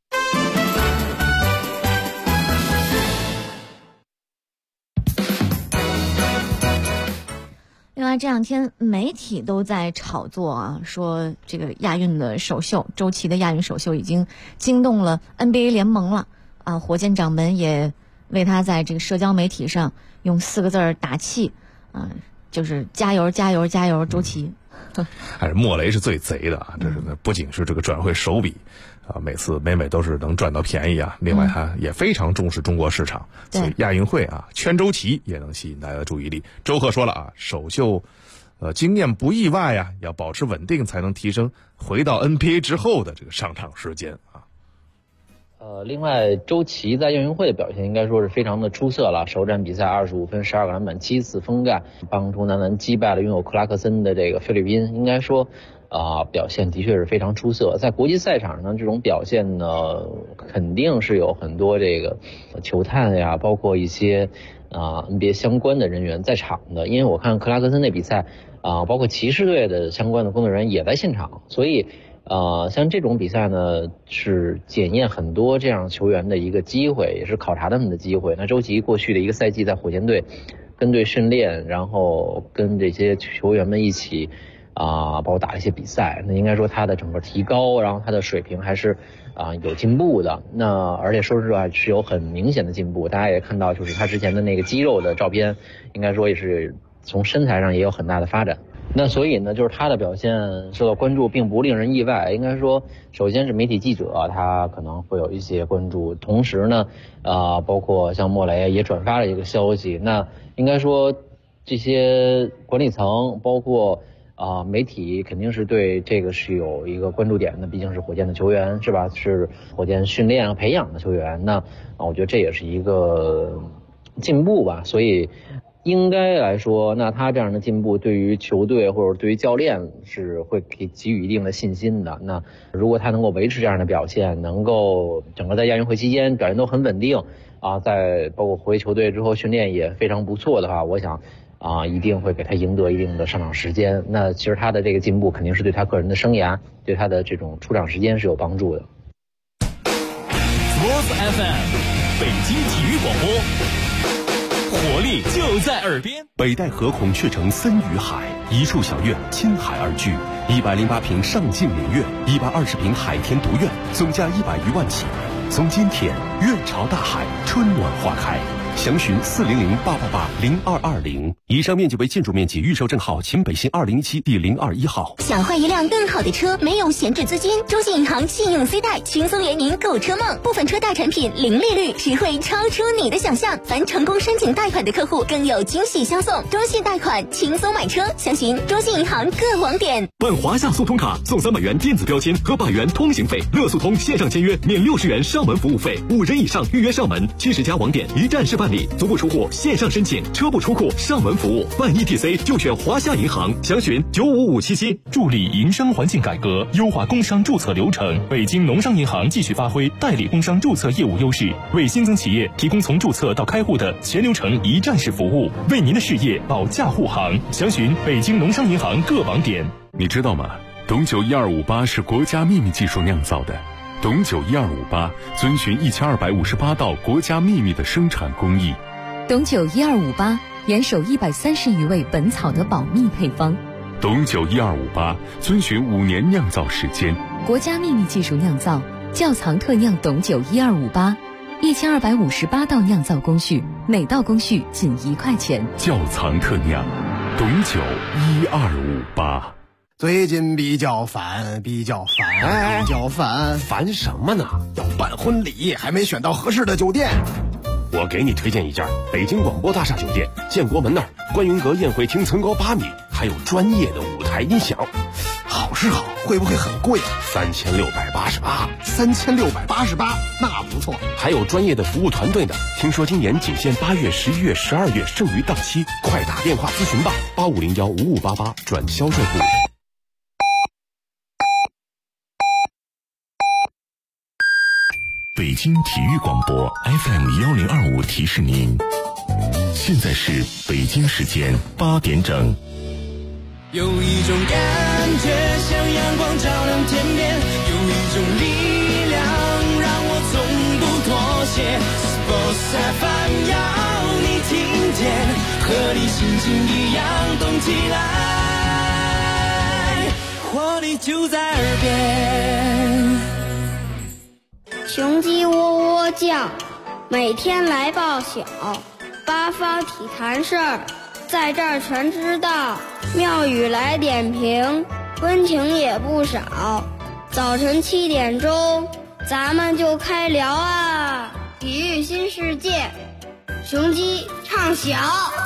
另外这两天媒体都在炒作说这个亚运的首秀，周琦的亚运首秀已经惊动了 NBA 联盟了火箭掌门也为他在这个社交媒体上用4个字打气就是加油加油加油周琦。 还是莫雷是最贼的这是不仅是这个转会手笔每每都是能赚到便宜另外他也非常重视中国市场，所以亚运会圈周琦也能吸引大家的注意力。周贺说了首秀经验不意外要保持稳定才能提升回到 NBA 之后的这个上场时间另外周琦在亚运会的表现应该说是非常的出色了，首战比赛25分12个篮板7次封盖，帮助男篮击败了拥有克拉克森的这个菲律宾，应该说表现的确是非常出色。在国际赛场上这种表现呢，肯定是有很多这个球探呀，包括一些NBA 相关的人员在场的，因为我看克拉克森那比赛包括骑士队的相关的工作人员也在现场，所以像这种比赛呢，是检验很多这样球员的一个机会，也是考察他们的机会。那周琦过去的一个赛季在火箭队跟队训练，然后跟这些球员们一起包括打一些比赛，那应该说他的整个提高，然后他的水平还是有进步的。那而且说实话是有很明显的进步，大家也看到就是他之前的那个肌肉的照片，应该说也是从身材上也有很大的发展。那所以呢，就是他的表现受到关注并不令人意外。应该说首先是媒体记者他可能会有一些关注，同时呢包括像莫雷也转发了一个消息，那应该说这些管理层包括媒体肯定是对这个是有一个关注点的，毕竟是火箭的球员是吧，是火箭训练和培养的球员，那我觉得这也是一个进步吧。所以应该来说，那他这样的进步对于球队或者对于教练是会给予一定的信心的。那如果他能够维持这样的表现，能够整个在亚运会期间表现都很稳定在包括回球队之后训练也非常不错的话，我想一定会给他赢得一定的上场时间。那其实他的这个进步肯定是对他个人的生涯，对他的这种出场时间是有帮助的。 Sports FM 北京体育广播，活力就在耳边。 北戴河孔雀城森与海，一处小院亲海而居，108平上镜明月，120平海天独院，总价100余万起。从今天院朝大海，春暖花开。详询400-888-0220。以上面积为建筑面积，预售证号秦北新207第021号。 想换一辆更好的车，没有闲置资金，中信银行信用 C 贷轻松圆您购车梦。部分车贷产品零利率，实惠超出你的想象。凡成功申请贷款的客户更有惊喜相送。中信贷款轻松买车，详询中信银行各网点。 办华夏速通卡送300元电子标签和100元通行费，乐速通线上签约免60元上门服务费，5人以上预约上门，70家网点一站式办理，足不出户线上申请，车不出库上门服务。办 ETC 就选华夏银行，详询95577。助力营商环境改革，优化工商注册流程。北京农商银行继续发挥代理工商注册业务优势，为新增企业提供从注册到开户的全流程一站式服务，为您的事业保驾护航。详询北京农商银行各网点。 你知道吗？董酒1258是国家秘密技术酿造的。董酒1258遵循1258道国家秘密的生产工艺。 董酒1258严守130余味本草的保密配方。 董酒1258遵循5年酿造时间， 国家秘密技术酿造，窖藏特酿董酒1258，1258道酿造工序，每道工序仅1块钱。 窖藏特酿，董酒1258。 最近比较烦， 烦什么呢？ 要办婚礼，还没选到合适的酒店。 我给你推荐一家北京广播大厦酒店，建国门那儿，观云阁宴会厅层高8米，还有专业的舞台音响。 好是好，会不会很贵 ？3688。 3688，那不错。 还有专业的服务团队呢。听说今年仅限8月、11月、12月，剩余到期，快打电话咨询吧，85015588转销售部。 北京体育广播 FM1025提示您，现在是北京时间8点整。 有一种感觉像阳光照亮天边，有一种力量让我从不妥协。Sports FM 要你听见，和你心情一样动起来，活力就在耳边。 雄鸡喔喔叫，每天来报晓，八方体坛事儿，在这儿全知道。庙宇来点评，温情也不少。早晨7点钟，咱们就开聊啊！体育新世界，雄鸡唱晓。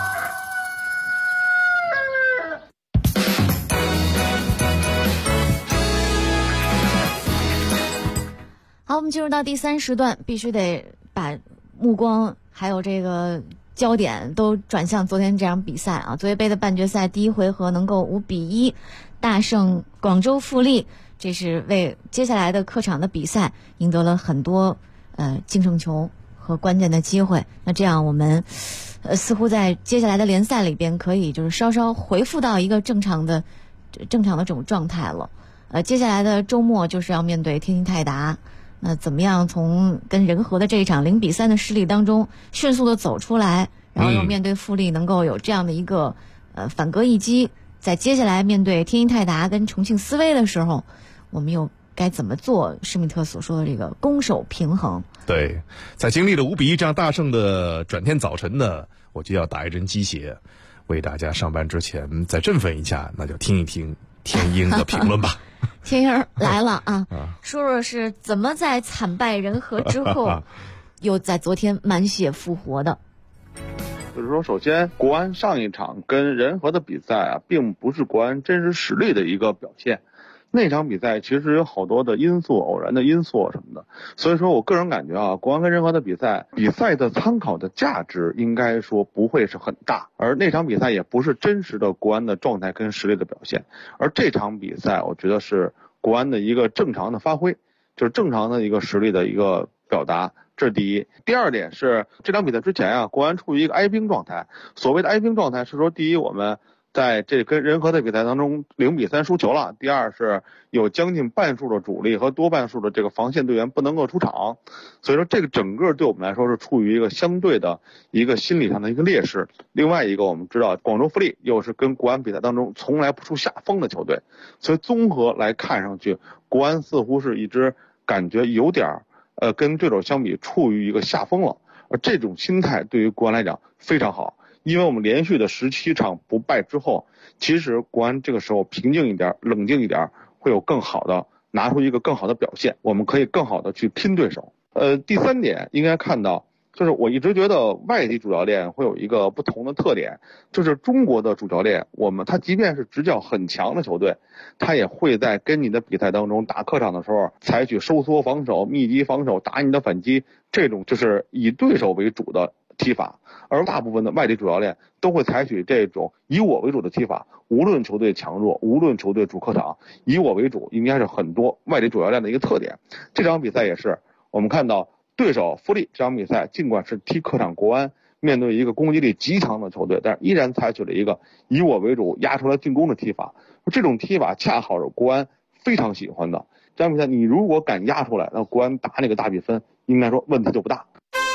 好，我们进入到第3时段，必须得把目光还有这个焦点都转向昨天这场比赛啊。足协杯的半决赛第一回合能够5比1大胜广州富力，这是为接下来的客场的比赛赢得了很多净胜球和关键的机会。那这样我们似乎在接下来的联赛里边可以就是稍稍回复到一个正常的这种状态了。接下来的周末就是要面对天津泰达。那怎么样从跟人和的这一场0比3的失利当中迅速的走出来，然后又面对富力能够有这样的一个反戈一击，在接下来面对天津泰达跟重庆斯威的时候，我们又该怎么做施密特所说的这个攻守平衡？ 对，在经历了5比1这样大胜的转天早晨呢，我就要打一针鸡血，为大家上班之前再振奋一下，那就听一听天鹰的评论吧。 天鹰来了啊，说说是怎么在惨败人和之后，又在昨天满血复活的。 就是说，首先国安上一场跟人和的比赛啊，并不是国安真实实力的一个表现。那场比赛其实有好多的因素，偶然的因素什么的，所以说我个人感觉啊，国安跟人和的比赛的参考的价值应该说不会是很大，而那场比赛也不是真实的国安的状态跟实力的表现，而这场比赛我觉得是国安的一个正常的发挥，就是正常的一个实力的一个表达，这是第一。第二点是这场比赛之前啊，国安处于一个哀兵状态，所谓的哀兵状态是说，第一我们在这跟人和的比赛当中0比3输球了，第二是有将近半数的主力和多半数的这个防线队员不能够出场，所以说这个整个对我们来说是处于一个相对的一个心理上的一个劣势。另外一个我们知道广州富力又是跟国安比赛当中从来不出下风的球队，所以综合来看上去国安似乎是一支感觉有点跟对手相比处于一个下风了，而这种心态对于国安来讲非常好。因为我们连续的17场不败之后，其实国安这个时候平静一点，冷静一点，会有更好的拿出一个更好的表现，我们可以更好的去拼对手。第3点应该看到，就是我一直觉得外地主教练会有一个不同的特点，就是中国的主教练，他即便是执教很强的球队，他也会在跟你的比赛当中打客场的时候采取收缩防守、密集防守、打你的反击，这种就是以对手为主的踢法。而大部分的外地主教练都会采取这种以我为主的踢法，无论球队强弱，无论球队主客场，以我为主应该是很多外地主教练的一个特点。这场比赛也是我们看到对手富力这场比赛尽管是踢客场国安，面对一个攻击力极强的球队，但是依然采取了一个以我为主压出来进攻的踢法，这种踢法恰好是国安非常喜欢的。这场比赛你如果敢压出来，那国安打那个大比分应该说问题就不大。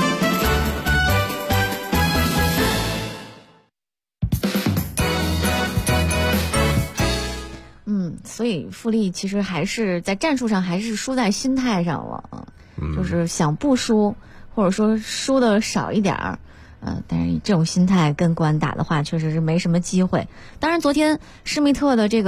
所以富力其实还是在战术上还是输在心态上了啊，就是想不输或者说输的少一点儿，但是这种心态跟国安打的话确实是没什么机会。当然昨天施密特的这个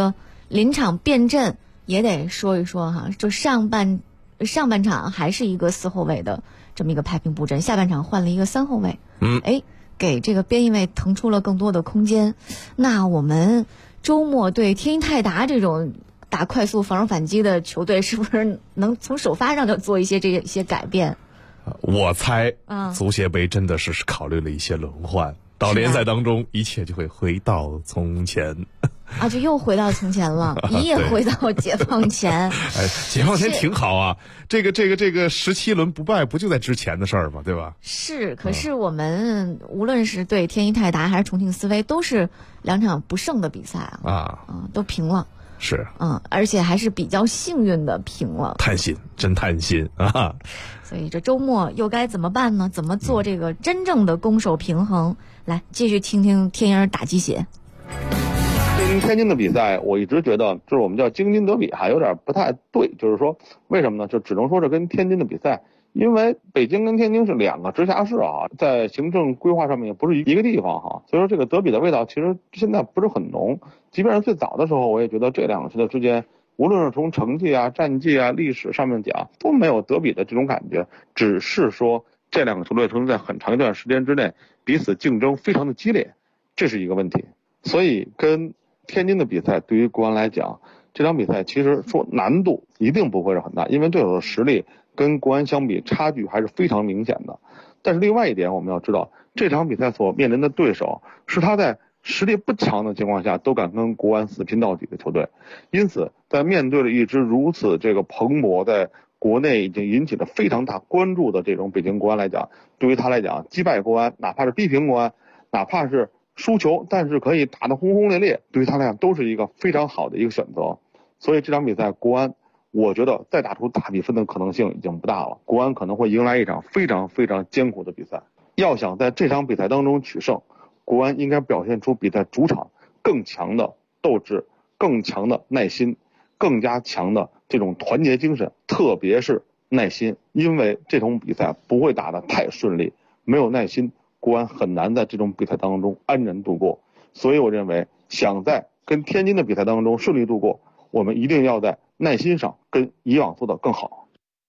临场变阵也得说一说哈，就上半场还是一个4后卫的这么一个排兵布阵，下半场换了一个3后卫，给这个边翼位腾出了更多的空间。那我们周末对天津泰达这种打快速防守反击的球队，是不是能从首发上就做一些改变？ 我猜，足协杯真的是考虑了一些轮换，到联赛当中一切就会回到从前。 啊，就又回到从前了，一夜回到解放前。 解放前挺好啊，这个17轮不败不就在之前的事儿吗？对吧？ 是，可是我们无论是对天津泰达还是重庆斯威，都是2场不胜的比赛都平了。 是， 而且还是比较幸运的平了。 叹心，真叹心啊！ 所以这周末又该怎么办呢？怎么做这个真正的攻守平衡？来，继续听听天鹰打鸡血。 天津的比赛，我一直觉得就是我们叫京津德比还有点不太对，就是说为什么呢？就只能说是跟天津的比赛，因为北京跟天津是2个直辖市啊，在行政规划上面也不是一个地方哈，所以说这个德比的味道其实现在不是很浓。即便是最早的时候，我也觉得这2个球队之间，无论是从成绩啊、战绩啊、历史上面讲，都没有德比的这种感觉，只是说这2个球队曾经在很长一段时间之内彼此竞争非常的激烈，这是一个问题。所以跟天津的比赛对于国安来讲，这场比赛其实说难度一定不会是很大，因为对手的实力跟国安相比差距还是非常明显的。但是另外一点我们要知道，这场比赛所面临的对手是他在实力不强的情况下都敢跟国安死拼到底的球队，因此在面对了一支如此这个蓬勃，在国内已经引起了非常大关注的这种北京国安来讲，对于他来讲击败国安，哪怕是逼平国安，哪怕是输球但是可以打得轰轰烈烈，对于他来讲都是一个非常好的一个选择。所以这场比赛国安我觉得再打出大比分的可能性已经不大了，国安可能会迎来一场非常非常艰苦的比赛。要想在这场比赛当中取胜，国安应该表现出比在主场更强的斗志，更强的耐心，更加强的这种团结精神，特别是耐心，因为这种比赛不会打得太顺利，没有耐心，国安很难在这种比赛当中安然度过。所以我认为想在跟天津的比赛当中顺利度过，我们一定要在耐心上跟以往做得更好。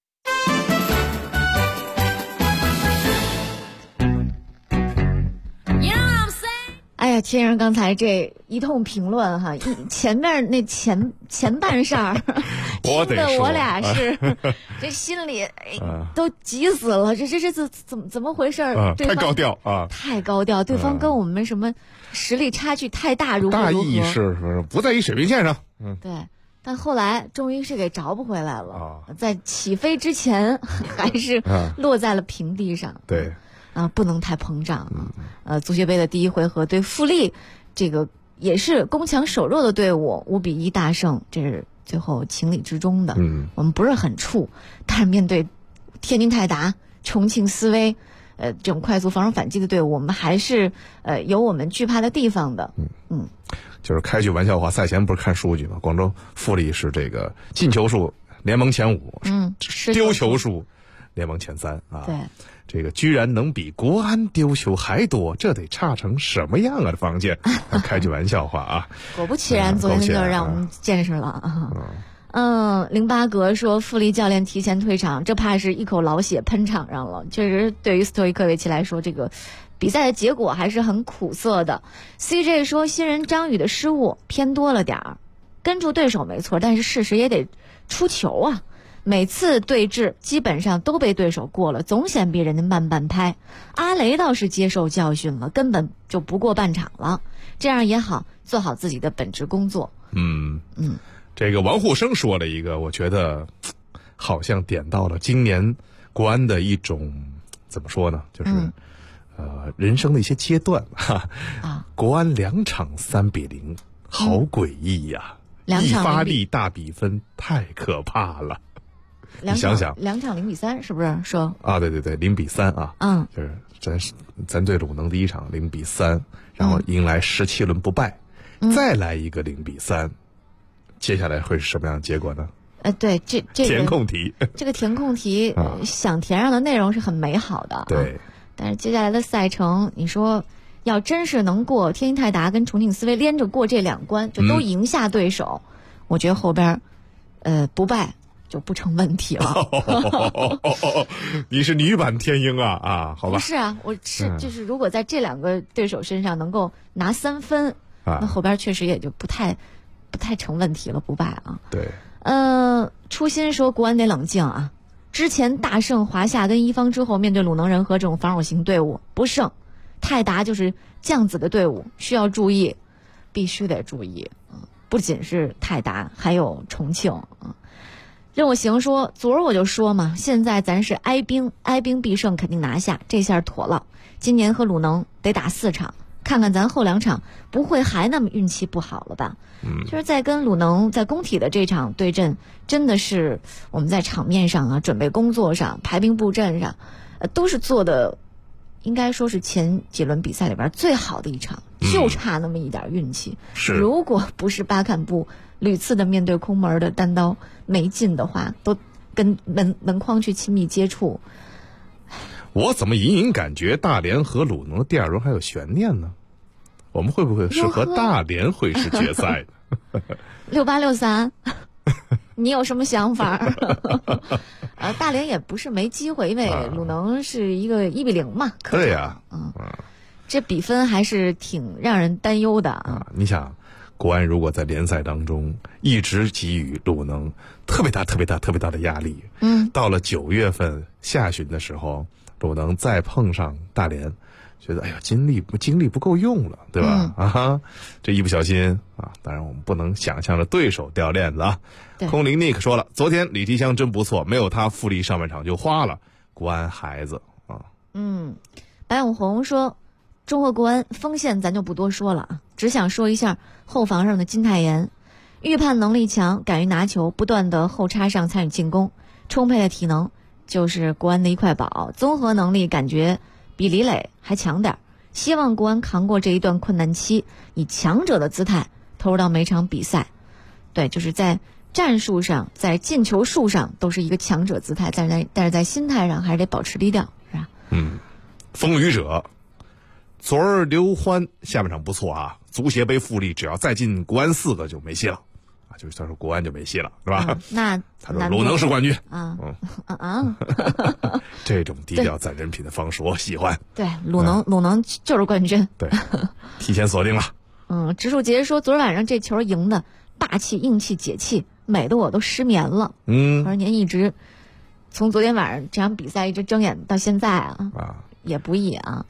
哎呀，天阳刚才这一通评论哈，前面那前半扇听得我俩是这心里都急死了，这怎么回事？ 太高调啊！ 太高调，对方跟我们什么实力差距太大，如何？ 大意是不在一水平线上。 对。但后来终于是给找不回来了，在起飞之前还是落在了平地上。 对。 不能太膨胀足协杯的第1回合对富力，这个也是攻强守弱的队伍5-1大胜，这是最后情理之中的。我们不是很怵，但是面对天津泰达、重庆斯威，这种快速防守反击的队伍，我们还是有我们惧怕的地方的。 就是开句玩笑话，赛前不是看数据吗？广州富力是这个进球数联盟前5，丢球数联盟前3啊。 对。 这个居然能比国安丢球还多，这得差成什么样啊？这防线，开句玩笑话啊！ 果不其然，昨天就让我们见识了啊。08格说富力教练提前退场，这怕是一口老血喷场上了。确实，对于斯托伊科维奇来说，这个比赛的结果还是很苦涩的。CJ 说新人张宇的失误偏多了点儿，跟住对手没错，但是事实也得出球啊。每次对峙基本上都被对手过了，总显比人家慢半拍。阿雷倒是接受教训了，根本就不过半场了，这样也好，做好自己的本职工作。 这个王沪生说了一个，我觉得好像点到了今年国安的一种怎么说呢，就是人生的一些阶段国安2场3-0，好诡异呀！一发力大比分太可怕了。你想想 ，2场0-3是不是说？ 对0-3啊。就是咱对鲁能第1场0-3，然后迎来17轮不败，再来一个0-3，接下来会是什么样的结果呢？ 对，这个填空题， 这个填空题想填上的内容是很美好的， 对。 但是接下来的赛程，你说要真是能过天津泰达跟重庆斯威连着过这2关，就都赢下对手， 我觉得后边不败就不成问题了。 你是女版天鹰啊，好吧？ 不是啊，我是就是如果在这两个对手身上能够拿3分，那后边确实也就不太成问题了，不败啊。 对。 初心说国安得冷静啊，之前大胜华夏跟一方之后，面对鲁能人和这种防守型队伍不胜，泰达就是酱子的队伍，需要注意，必须得注意。不仅是泰达，还有重庆啊。任我行说，昨儿我就说嘛，现在咱是哀兵必胜，肯定拿下，这下妥了。今年和鲁能得打4场，看看咱后2场不会还那么运气不好了吧？就是在跟鲁能在工体的这场对阵，真的是我们在场面上啊，准备工作上、排兵布阵上，都是做的，应该说是前几轮比赛里边最好的一场，就差那么一点运气。 是， 如果不是巴坎布屡次的面对空门的单刀没进的话，都跟门框去亲密接触。 我怎么隐隐感觉大连和鲁能的第2轮还有悬念呢？我们会不会是和大连会师决赛呢 ？6863，你有什么想法？大连也不是没机会，因为鲁能是一个1-0嘛。 对呀， 这比分还是挺让人担忧的啊。 你想，国安如果在联赛当中一直给予鲁能特别大的压力，到了9月份下旬的时候，鲁能再碰上大连，觉得哎呀精力不够用了，对吧？这一不小心啊，当然我们不能想象着对手掉链子啊。空灵 Nick 说了，昨天李提香真不错，没有他富力上半场就花了，国安孩子啊。 白永红说，中赫国安锋线咱就不多说了啊，只想说一下后防上的金泰妍，预判能力强，敢于拿球，不断的后插上参与进攻，充沛的体能就是国安的一块宝，综合能力感觉比李磊还强点，希望国安扛过这一段困难期，以强者的姿态投入到每场比赛。对，就是在战术上，在进球数上都是一个强者姿态，但是在心态上还是得保持低调，是吧？ 风雨者，昨儿刘欢下半场不错啊，足协杯富力只要再进国安4个就没戏了啊，就算是国安就没戏了，是吧？ 那他说鲁能是冠军这种低调攒人品的方式我喜欢。 对，鲁能就是冠军。 对，提前锁定了。 植树杰说，昨儿晚上这球赢的大气硬气解气，美的我都失眠了。我说您一直从昨天晚上这场比赛一直睁眼到现在也不易啊。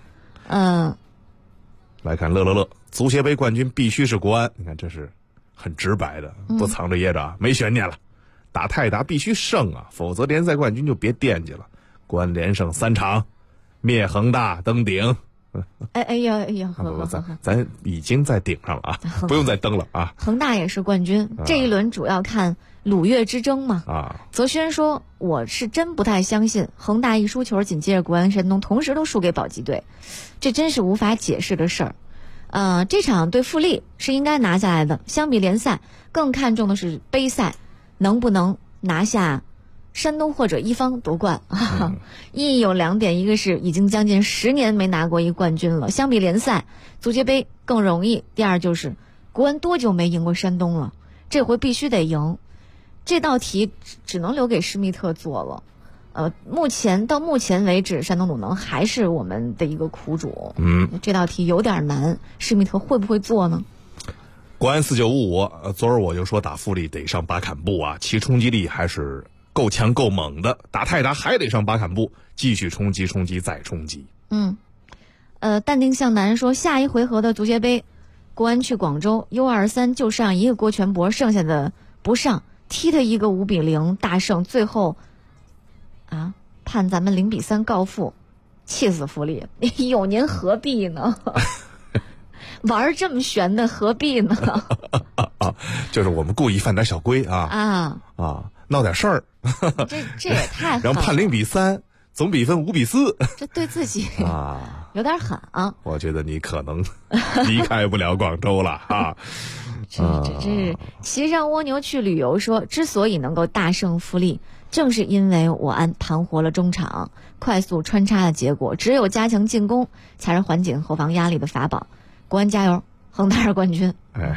来看乐，足协杯冠军必须是国安，你看这是很直白的，不藏着掖着没悬念了。打泰达必须胜啊，否则联赛冠军就别惦记了。国安连胜3场，灭恒大登顶。 哎呀， 咱已经在顶上了啊，不用再登了啊。 恒大也是冠军，这一轮主要看鲁粤之争嘛。泽轩说，我是真不太相信恒大一输球，紧接着国安、山东同时都输给保级队，这真是无法解释的事儿。这场对富力是应该拿下来的，相比联赛更看重的是杯赛能不能拿下山东或者一方夺冠。意义有2点，一个是已经将近10年没拿过一冠军了，相比联赛足协杯更容易。第二就是国安多久没赢过山东了，这回必须得赢。这道题只能留给施密特做了。到目前为止，山东鲁能还是我们的一个苦主。这道题有点难，施密特会不会做呢？ 国安4955，昨儿我就说打富力得上巴坎布啊，其冲击力还是够强够猛的。打泰达还得上巴坎布，继续冲击再冲击。 淡定向南说，下一回合的足协杯，国安去广州 U23就上一个郭全博，剩下的不上，踢他一个5-0大胜，最后判咱们0-3告负，气死富力。有您何必呢？玩这么悬的何必呢？ 就是我们故意犯点小规闹点事儿。 这也太狠了， 然后判0-3，总比分5-4， 这对自己有点狠啊！ 我觉得你可能离开不了广州了啊！ 这是骑上蜗牛去旅游说，之所以能够大胜富力，正是因为我安盘活了中场，快速穿插的结果，只有加强进攻才是缓解后防压力的法宝。国安加油，恒大是冠军。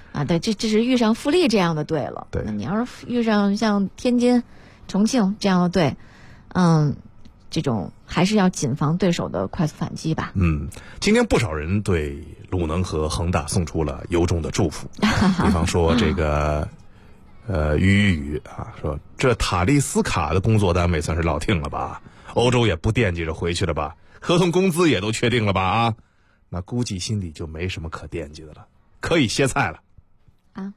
啊，对，这是遇上富力这样的队了。 对， 你要是遇上像天津、重庆这样的队，这种还是要谨防对手的快速反击吧。 今天不少人对鲁能和恒大送出了由衷的祝福，比方说这个雨啊，说这塔利斯卡的工作单位算是落定了吧？欧洲也不惦记着回去了吧？合同工资也都确定了吧？啊，那估计心里就没什么可惦记的了，可以歇菜了。 啊，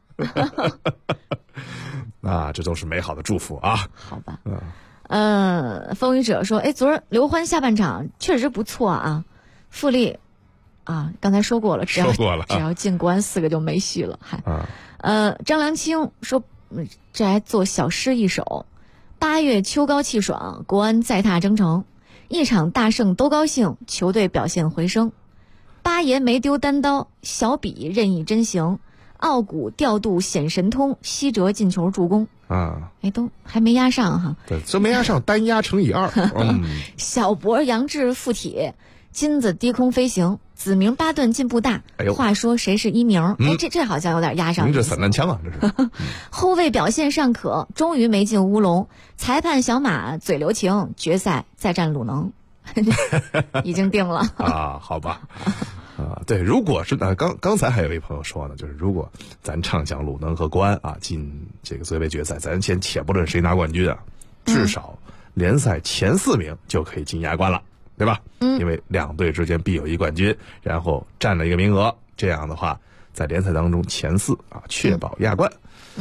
那这都是美好的祝福啊。 好吧。风雨者说，昨儿刘欢下半场确实不错啊，富力啊，刚才说过了，只要进国安4个就没戏了。张良清说，这还做小诗一首：8月秋高气爽，国安再踏征程，一场大胜都高兴，球队表现回升。八爷没丢单刀，小比任意真行，奥古调度显神通，西哲进球助攻。都还没压上哈。 对，这没压上，单压乘以2。 小博杨志附体，金子低空飞行，子明巴顿进步大。话说谁是一鸣？这好像有点压上。 您这散弹枪啊，这是。 后卫表现尚可，终于没进乌龙。裁判小马嘴留情，决赛再战鲁能，已经定了啊。好吧。对，如果是刚才还有一位朋友说呢，就是如果咱畅想鲁能和国安啊进这个足协杯决赛，咱先且不论谁拿冠军啊，至少联赛前4名就可以进亚冠了，对吧？因为2队之间必有一冠军，然后占了一个名额，这样的话在联赛当中前4啊，确保亚冠。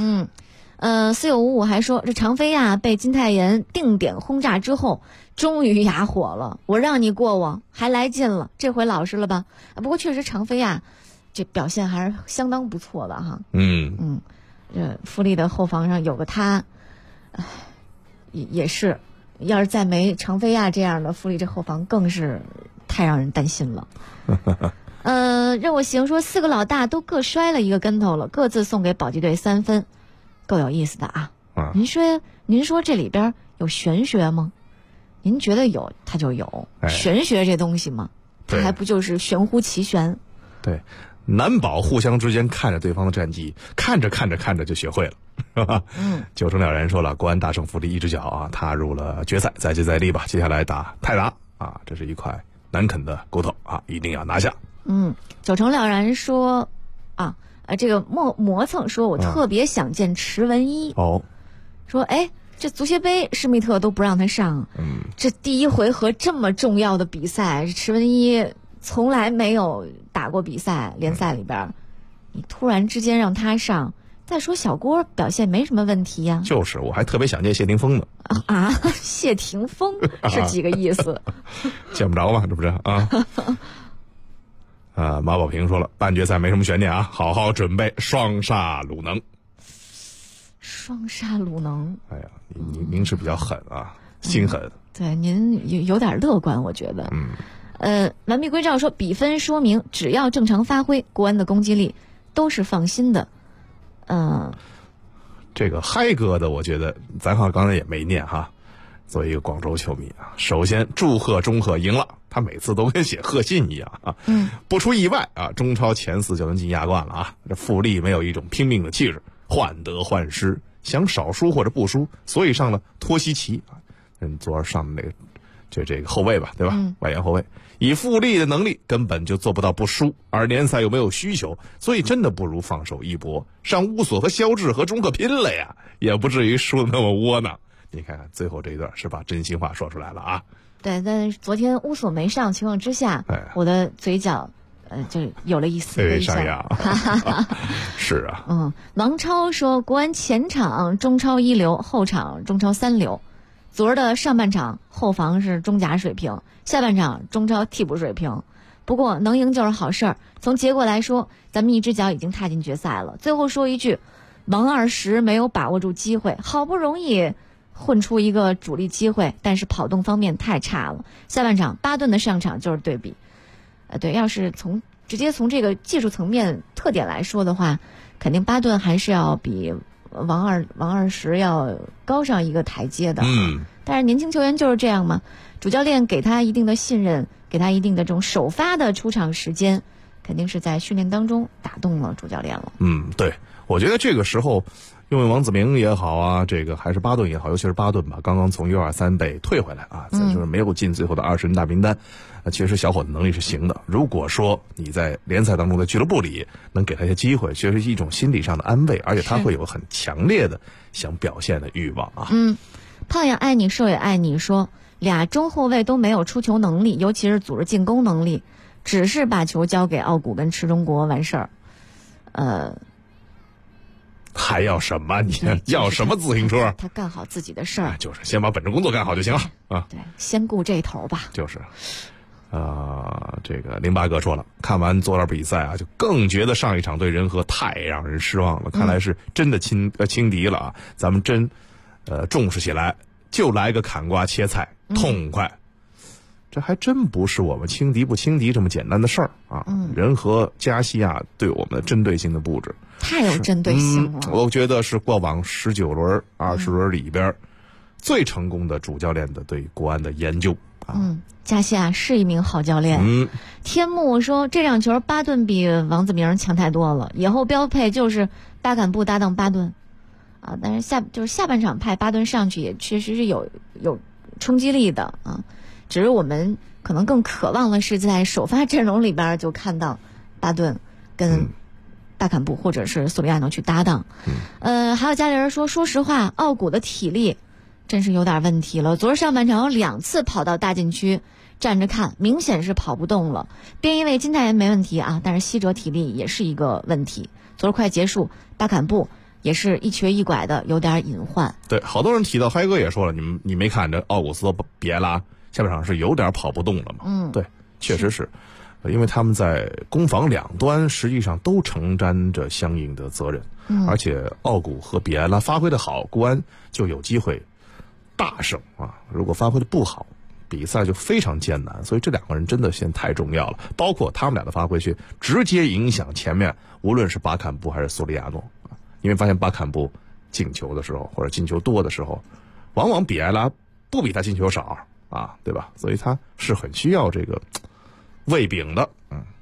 4955还说，这长飞亚被金泰妍定点轰炸之后，终于哑火了。我让你过我，还来劲了，这回老实了吧？不过确实长飞亚这表现还是相当不错的哈。这富力的后防上有个他，也是，要是再没长飞亚这样的，富力这后防更是太让人担心了。任我行说，4个老大都各摔了一个跟头了，各自送给保级队3分。够有意思的啊！您说这里边有玄学吗？您觉得有，它就有。玄学这东西嘛，它还不就是玄乎其玄？ 对，难保互相之间看着对方的战绩，看着就学会了，是吧？9成了然说了，国安大胜富力，一只脚啊踏入了决赛，再接再厉吧。接下来打泰达啊，这是一块难啃的骨头啊，一定要拿下。 9成了然说啊。这个磨蹭说，我特别想见池文一。说这足协杯施密特都不让他上，这第1回合这么重要的比赛，池文一从来没有打过比赛，联赛里边，你突然之间让他上，再说小郭表现没什么问题呀。 就是，我还特别想见谢霆锋呢。 谢霆锋是几个意思？ 见不着嘛，这不是啊？马宝平说了，半决赛没什么悬念啊，好好准备双杀鲁能。 双杀鲁能， 哎呀，您是比较狠啊，心狠。 对，您有点乐观，我觉得。完璧归赵说，比分说明只要正常发挥，国安的攻击力都是放心的。 这个嗨哥的，我觉得咱好像刚才也没念哈。作为一个广州球迷啊，首先祝贺中赫赢了，他每次都跟写贺信一样啊。不出意外啊，中超前4就能进亚冠了啊。这富力没有一种拼命的气质，患得患失，想少输或者不输，所以上了托西奇啊。昨儿上的那个这个后卫吧，对吧？外援后卫，以富力的能力根本就做不到不输，而联赛又没有需求，所以真的不如放手一搏，上乌索和肖智和中赫拼了呀，也不至于输得那么窝囊。你看看最后这一段是把真心话说出来了啊！ 对，但是昨天乌索没上情况之下，我的嘴角就有了一丝微笑。 是啊。 王超说，国安前场中超1流，后场中超3流。昨儿的上半场后防是中甲水平，下半场中超替补水平。不过能赢就是好事儿。从结果来说，咱们一只脚已经踏进决赛了。最后说一句，王20没有把握住机会，好不容易混出一个主力机会，但是跑动方面太差了。下半场巴顿的上场就是对比。对，要是直接从这个技术层面特点来说的话，肯定巴顿还是要比王20要高上一个台阶的。但是年轻球员就是这样嘛，主教练给他一定的信任，给他一定的这种首发的出场时间， 肯定是在训练当中打动了主教练了。 对，我觉得这个时候，因为王子明也好啊，这个还是巴顿也好，尤其是巴顿吧，刚刚从U23被退回来啊，就是没有进最后的20人大名单。其实小伙子能力是行的。如果说你在联赛当中，在俱乐部里能给他一些机会，确实是一种心理上的安慰，而且他会有很强烈的想表现的欲望啊。 胖也爱你，瘦也爱你说，俩中后卫都没有出球能力，尤其是组织进攻能力，只是把球交给奥古跟池中国完事儿。 还要什么？你要什么自行车？ 他干好自己的事儿， 就是先把本职工作干好就行了啊。 对，先顾这头吧。 就是，这个08哥说了，看完昨晚比赛啊，就更觉得上一场对仁和太让人失望了。看来是真的轻敌了啊！咱们真重视起来，就来个砍瓜切菜，痛快。这还真不是我们轻敌不轻敌这么简单的事儿啊！仁和加西亚对我们的针对性的布置太有针对性了。 我觉得是过往19轮、20轮里边最成功的主教练的对国安的研究啊。 加西亚是一名好教练。天幕说这两球巴顿比王子明强太多了，以后标配就是巴坎布搭档巴顿啊。但是下半场派巴顿上去也确实是有冲击力的啊。只是我们可能更渴望的是在首发阵容里边就看到巴顿跟巴坎布或者是索里亚诺去搭档。还有家里人说实话，奥古的体力真是有点问题了。昨儿上半场有2次跑到大禁区站着看，明显是跑不动了。边翼位金泰妍没问题啊，但是西哲体力也是一个问题。昨儿快结束，巴坎布也是一瘸一拐的，有点隐患。 对，好多人提到，嗨哥也说了，你没看着奥古斯别拉下半场是有点跑不动了嘛？对，确实是，因为他们在攻防两端实际上都承担着相应的责任。而且奥古和比埃拉发挥的好，国安就有机会大胜啊！如果发挥的不好，比赛就非常艰难。所以这两个人真的现在太重要了，包括他们俩的发挥去直接影响前面，无论是巴坎布还是索里亚诺。因为发现巴坎布进球的时候或者进球多的时候，往往比埃拉不比他进球少啊，对吧？所以他是很需要这个喂饼的。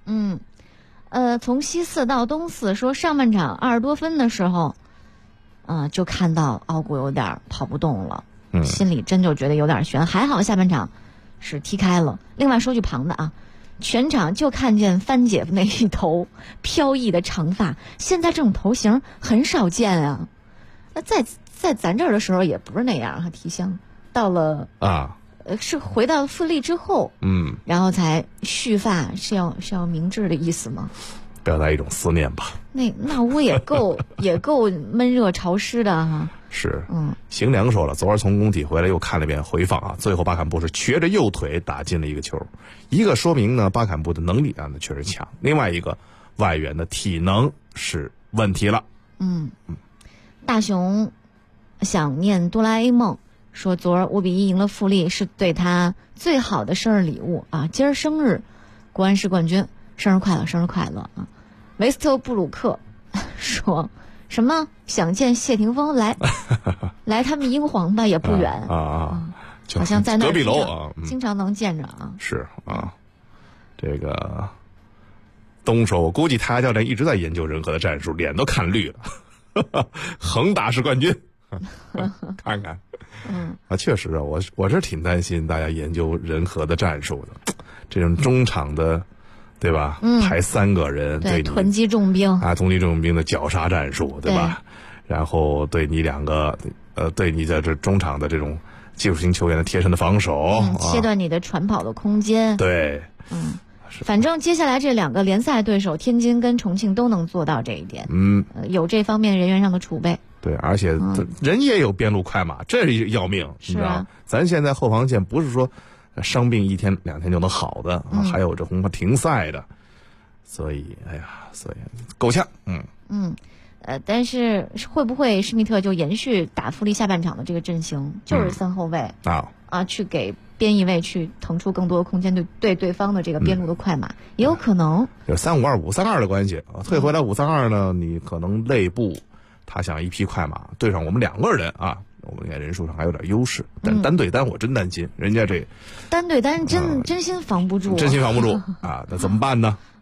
从西4到东4，说上半场20多分的时候，就看到奥古有点跑不动了，心里真就觉得有点悬。还好下半场是踢开了。另外说句旁的啊，全场就看见帆姐夫那一头飘逸的长发，现在这种头型很少见啊。那在咱这儿的时候也不是那样哈，提香到了是回到富力之后，然后才蓄发，是要明志的意思吗？ 表达一种思念吧。 那屋也够闷热潮湿的哈。 是，邢良说了，昨儿从工体回来又看了一遍回放啊，最后巴坎布是瘸着右腿打进了一个球，一个说明呢巴坎布的能力啊确实强，另外一个外援的体能是问题了。 大雄想念哆啦 A 梦。说昨儿5-1赢了富力，是对他最好的生日礼物啊！今儿生日，国安是冠军，生日快乐，生日快乐啊！维斯特布鲁克说什么想见谢霆锋来他们英皇吧，也不远好像在那隔壁楼啊， 经常能见着啊。 是啊，这个东说，我估计他教练一直在研究仁和的战术，脸都看绿了，恒大是冠军。看看，确实啊，我是挺担心大家研究仁和的战术的，这种中场的，对吧？排3个人，对囤积重兵啊，囤积重兵的绞杀战术，对吧？然后对你2个，对你在这中场的这种技术型球员的贴身的防守， 切断你的传跑的空间， 对， 反正接下来这2个联赛对手天津跟重庆都能做到这一点，有这方面人员上的储备。 对，而且人也有边路快马，这是要命，你知道？咱现在后防线不是说伤病1天2天就能好的，还有这红牌停赛的，所以够呛。 但是会不会施密特就延续打富力下半场的这个阵型，就是3后卫去给边翼位去腾出更多的空间，对对方的这个边路的快马，也有可能有3-5-2、5-3-2的关系啊。退回来5-3-2呢，你可能内部他想一匹快马对上我们2个人啊，我们应该人数上还有点优势，但单对单我真担心，人家这单对单真心防不住， 真心防不住啊，那怎么办呢？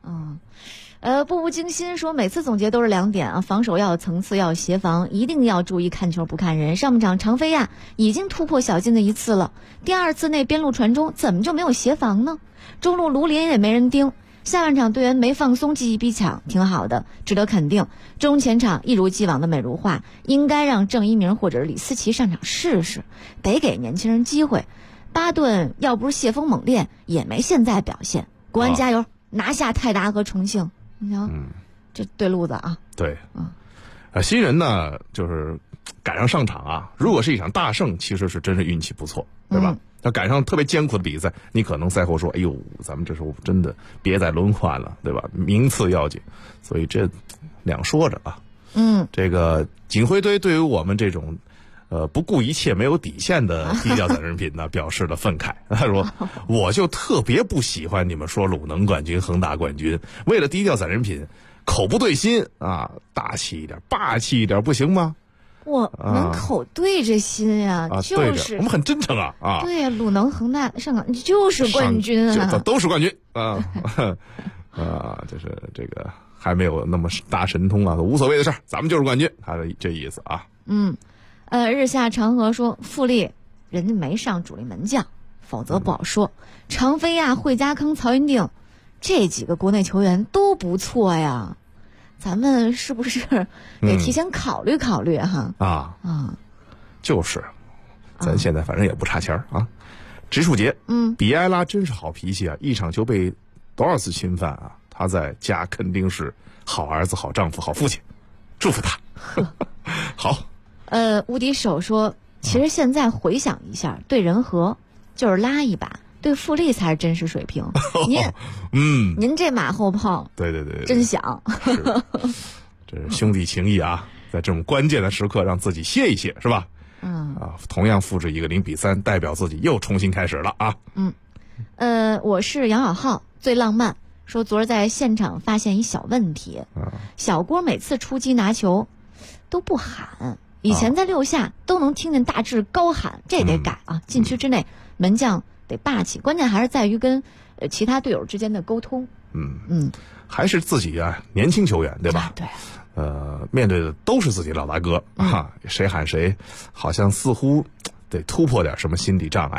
步步惊心说每次总结都是2点啊，防守要有层次，要有协防，一定要注意看球不看人。上半场常飞亚已经突破小金的1次了，第2次那边路传中怎么就没有协防呢？中路卢林也没人盯，下半场队员没放松，积极逼抢，挺好的，值得肯定。中前场一如既往的美如画，应该让郑一鸣或者是李思琪上场试试，得给年轻人机会。巴顿要不是谢峰猛练，也没现在表现。国安加油，拿下泰达和重庆。你瞧，这对路子啊。 对，新人呢，就是赶上上场啊，如果是一场大胜，其实是真是运气不错，对吧？要赶上特别艰苦的比赛，你可能赛后说，哎呦，咱们这时候真的别再轮换了，对吧？名次要紧，所以这两说着啊。这个锦辉堆对于我们这种不顾一切没有底线的低调载人品呢表示了愤慨。他说我就特别不喜欢你们说鲁能冠军恒大冠军，为了低调载人品口不对心啊，大气一点霸气一点不行吗？ 我们口对着心呀，就是我们很真诚啊。 对呀，鲁能恒大上港就是冠军啊， 都是冠军啊。就是这个还没有那么大神通啊，无所谓的事儿，咱们就是冠军，他的这意思啊。 日下长河说富力人家没上主力门将，否则不好说。常飞亚、惠家康、曹云定这几个国内球员都不错呀，咱们是不是得提前考虑考虑哈？ 就是咱现在反正也不差钱啊。植树杰，比埃拉真是好脾气啊，一场球被多少次侵犯啊，他在家肯定是好儿子、好丈夫、好父亲，祝福他。好。 无敌手说，其实现在回想一下，对人和就是拉一把，对富力才是真实水平。您这马后炮， 对， 真响。 这是兄弟情谊啊，在这种关键的时刻让自己歇一歇，是吧？同样复制一个0-3，代表自己又重新开始了啊。 我是杨小浩，最浪漫说，昨儿在现场发现一小问题，小郭每次出击拿球都不喊。以前在6下都能听见大志高喊，这得改啊！禁区之内门将得霸气，关键还是在于跟其他队友之间的沟通。 还是自己啊，年轻球员对吧？ 对。 面对的都是自己老大哥啊，谁喊谁，好像似乎得突破点什么心理障碍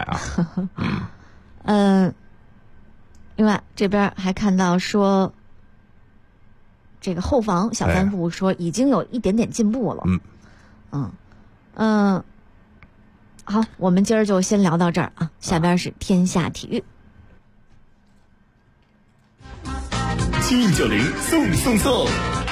啊。另外这边还看到说，这个后防小三部说已经有一点点进步了。好，我们今儿就先聊到这儿啊。下边是天下体育。 7190送。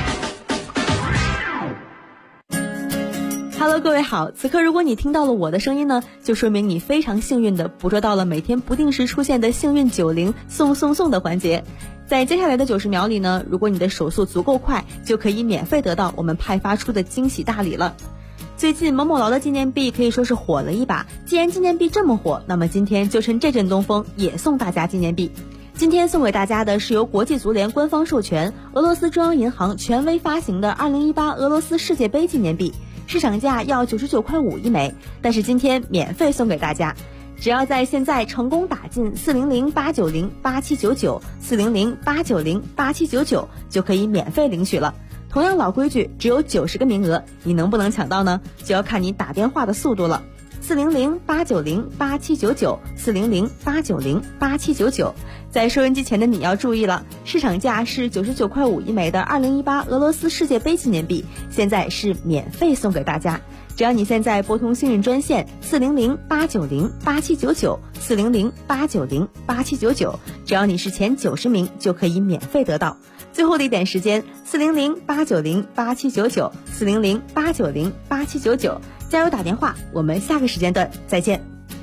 Hello， 各位好，此刻如果你听到了我的声音呢，就说明你非常幸运的捕捉到了每天不定时出现的幸运90送的环节。在接下来的90秒里呢，如果你的手速足够快，就可以免费得到我们派发出的惊喜大礼了。最近某某劳的纪念币可以说是火了一把，既然纪念币这么火，那么今天就趁这阵东风也送大家纪念币。今天送给大家的是由国际足联官方授权，俄罗斯中央银行权威发行的2018俄罗斯世界杯纪念币，市场价要99.5块一枚，但是今天免费送给大家。只要在现在成功打进400-890-8799 400-890-8799，就可以免费领取了。同样老规矩，只有90个名额，你能不能抢到呢？就要看你打电话的速度了。400-890-8799 400-890-8799。在收音机前的你要注意了，市场价是99.5块一枚的2018俄罗斯世界杯纪念币，现在是免费送给大家。只要你现在拨通幸运专线400-890-8799 400-890-8799，只要你是前90名就可以免费得到。最后的一点时间，400-890-8799 400-890-8799，加油打电话，我们下个时间段再见。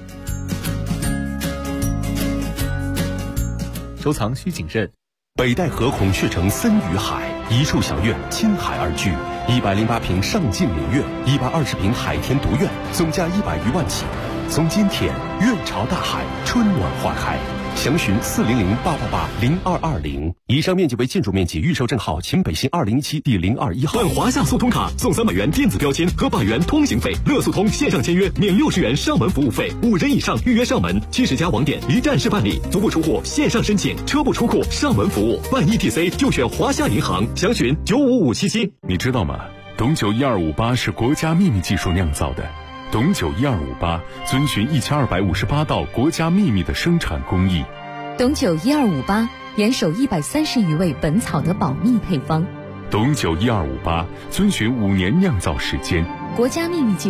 收藏需谨慎。 北戴河孔雀城森与海，一处小院亲海而居，108平上镜明月，120平海天独院，总价100余万起。从今天，院朝大海，春暖花开。 详询400-888-0220。以上面积为建筑面积预售证号秦北新201第021号。办华夏速通卡送300元电子标签和100元通行费，乐速通线上签约免60元上门服务费，5人以上预约上门，70家网点一站式办理，足不出户线上申请，车不出库上门服务，办 ETC 就选华夏银行，详询95577。 你知道吗？董酒1258是国家秘密技术酿造的。董酒1258遵循1258道国家秘密的生产工艺。 董酒1258严守130余味本草的保密配方。 董酒1258遵循5年酿造时间。 国家秘密技术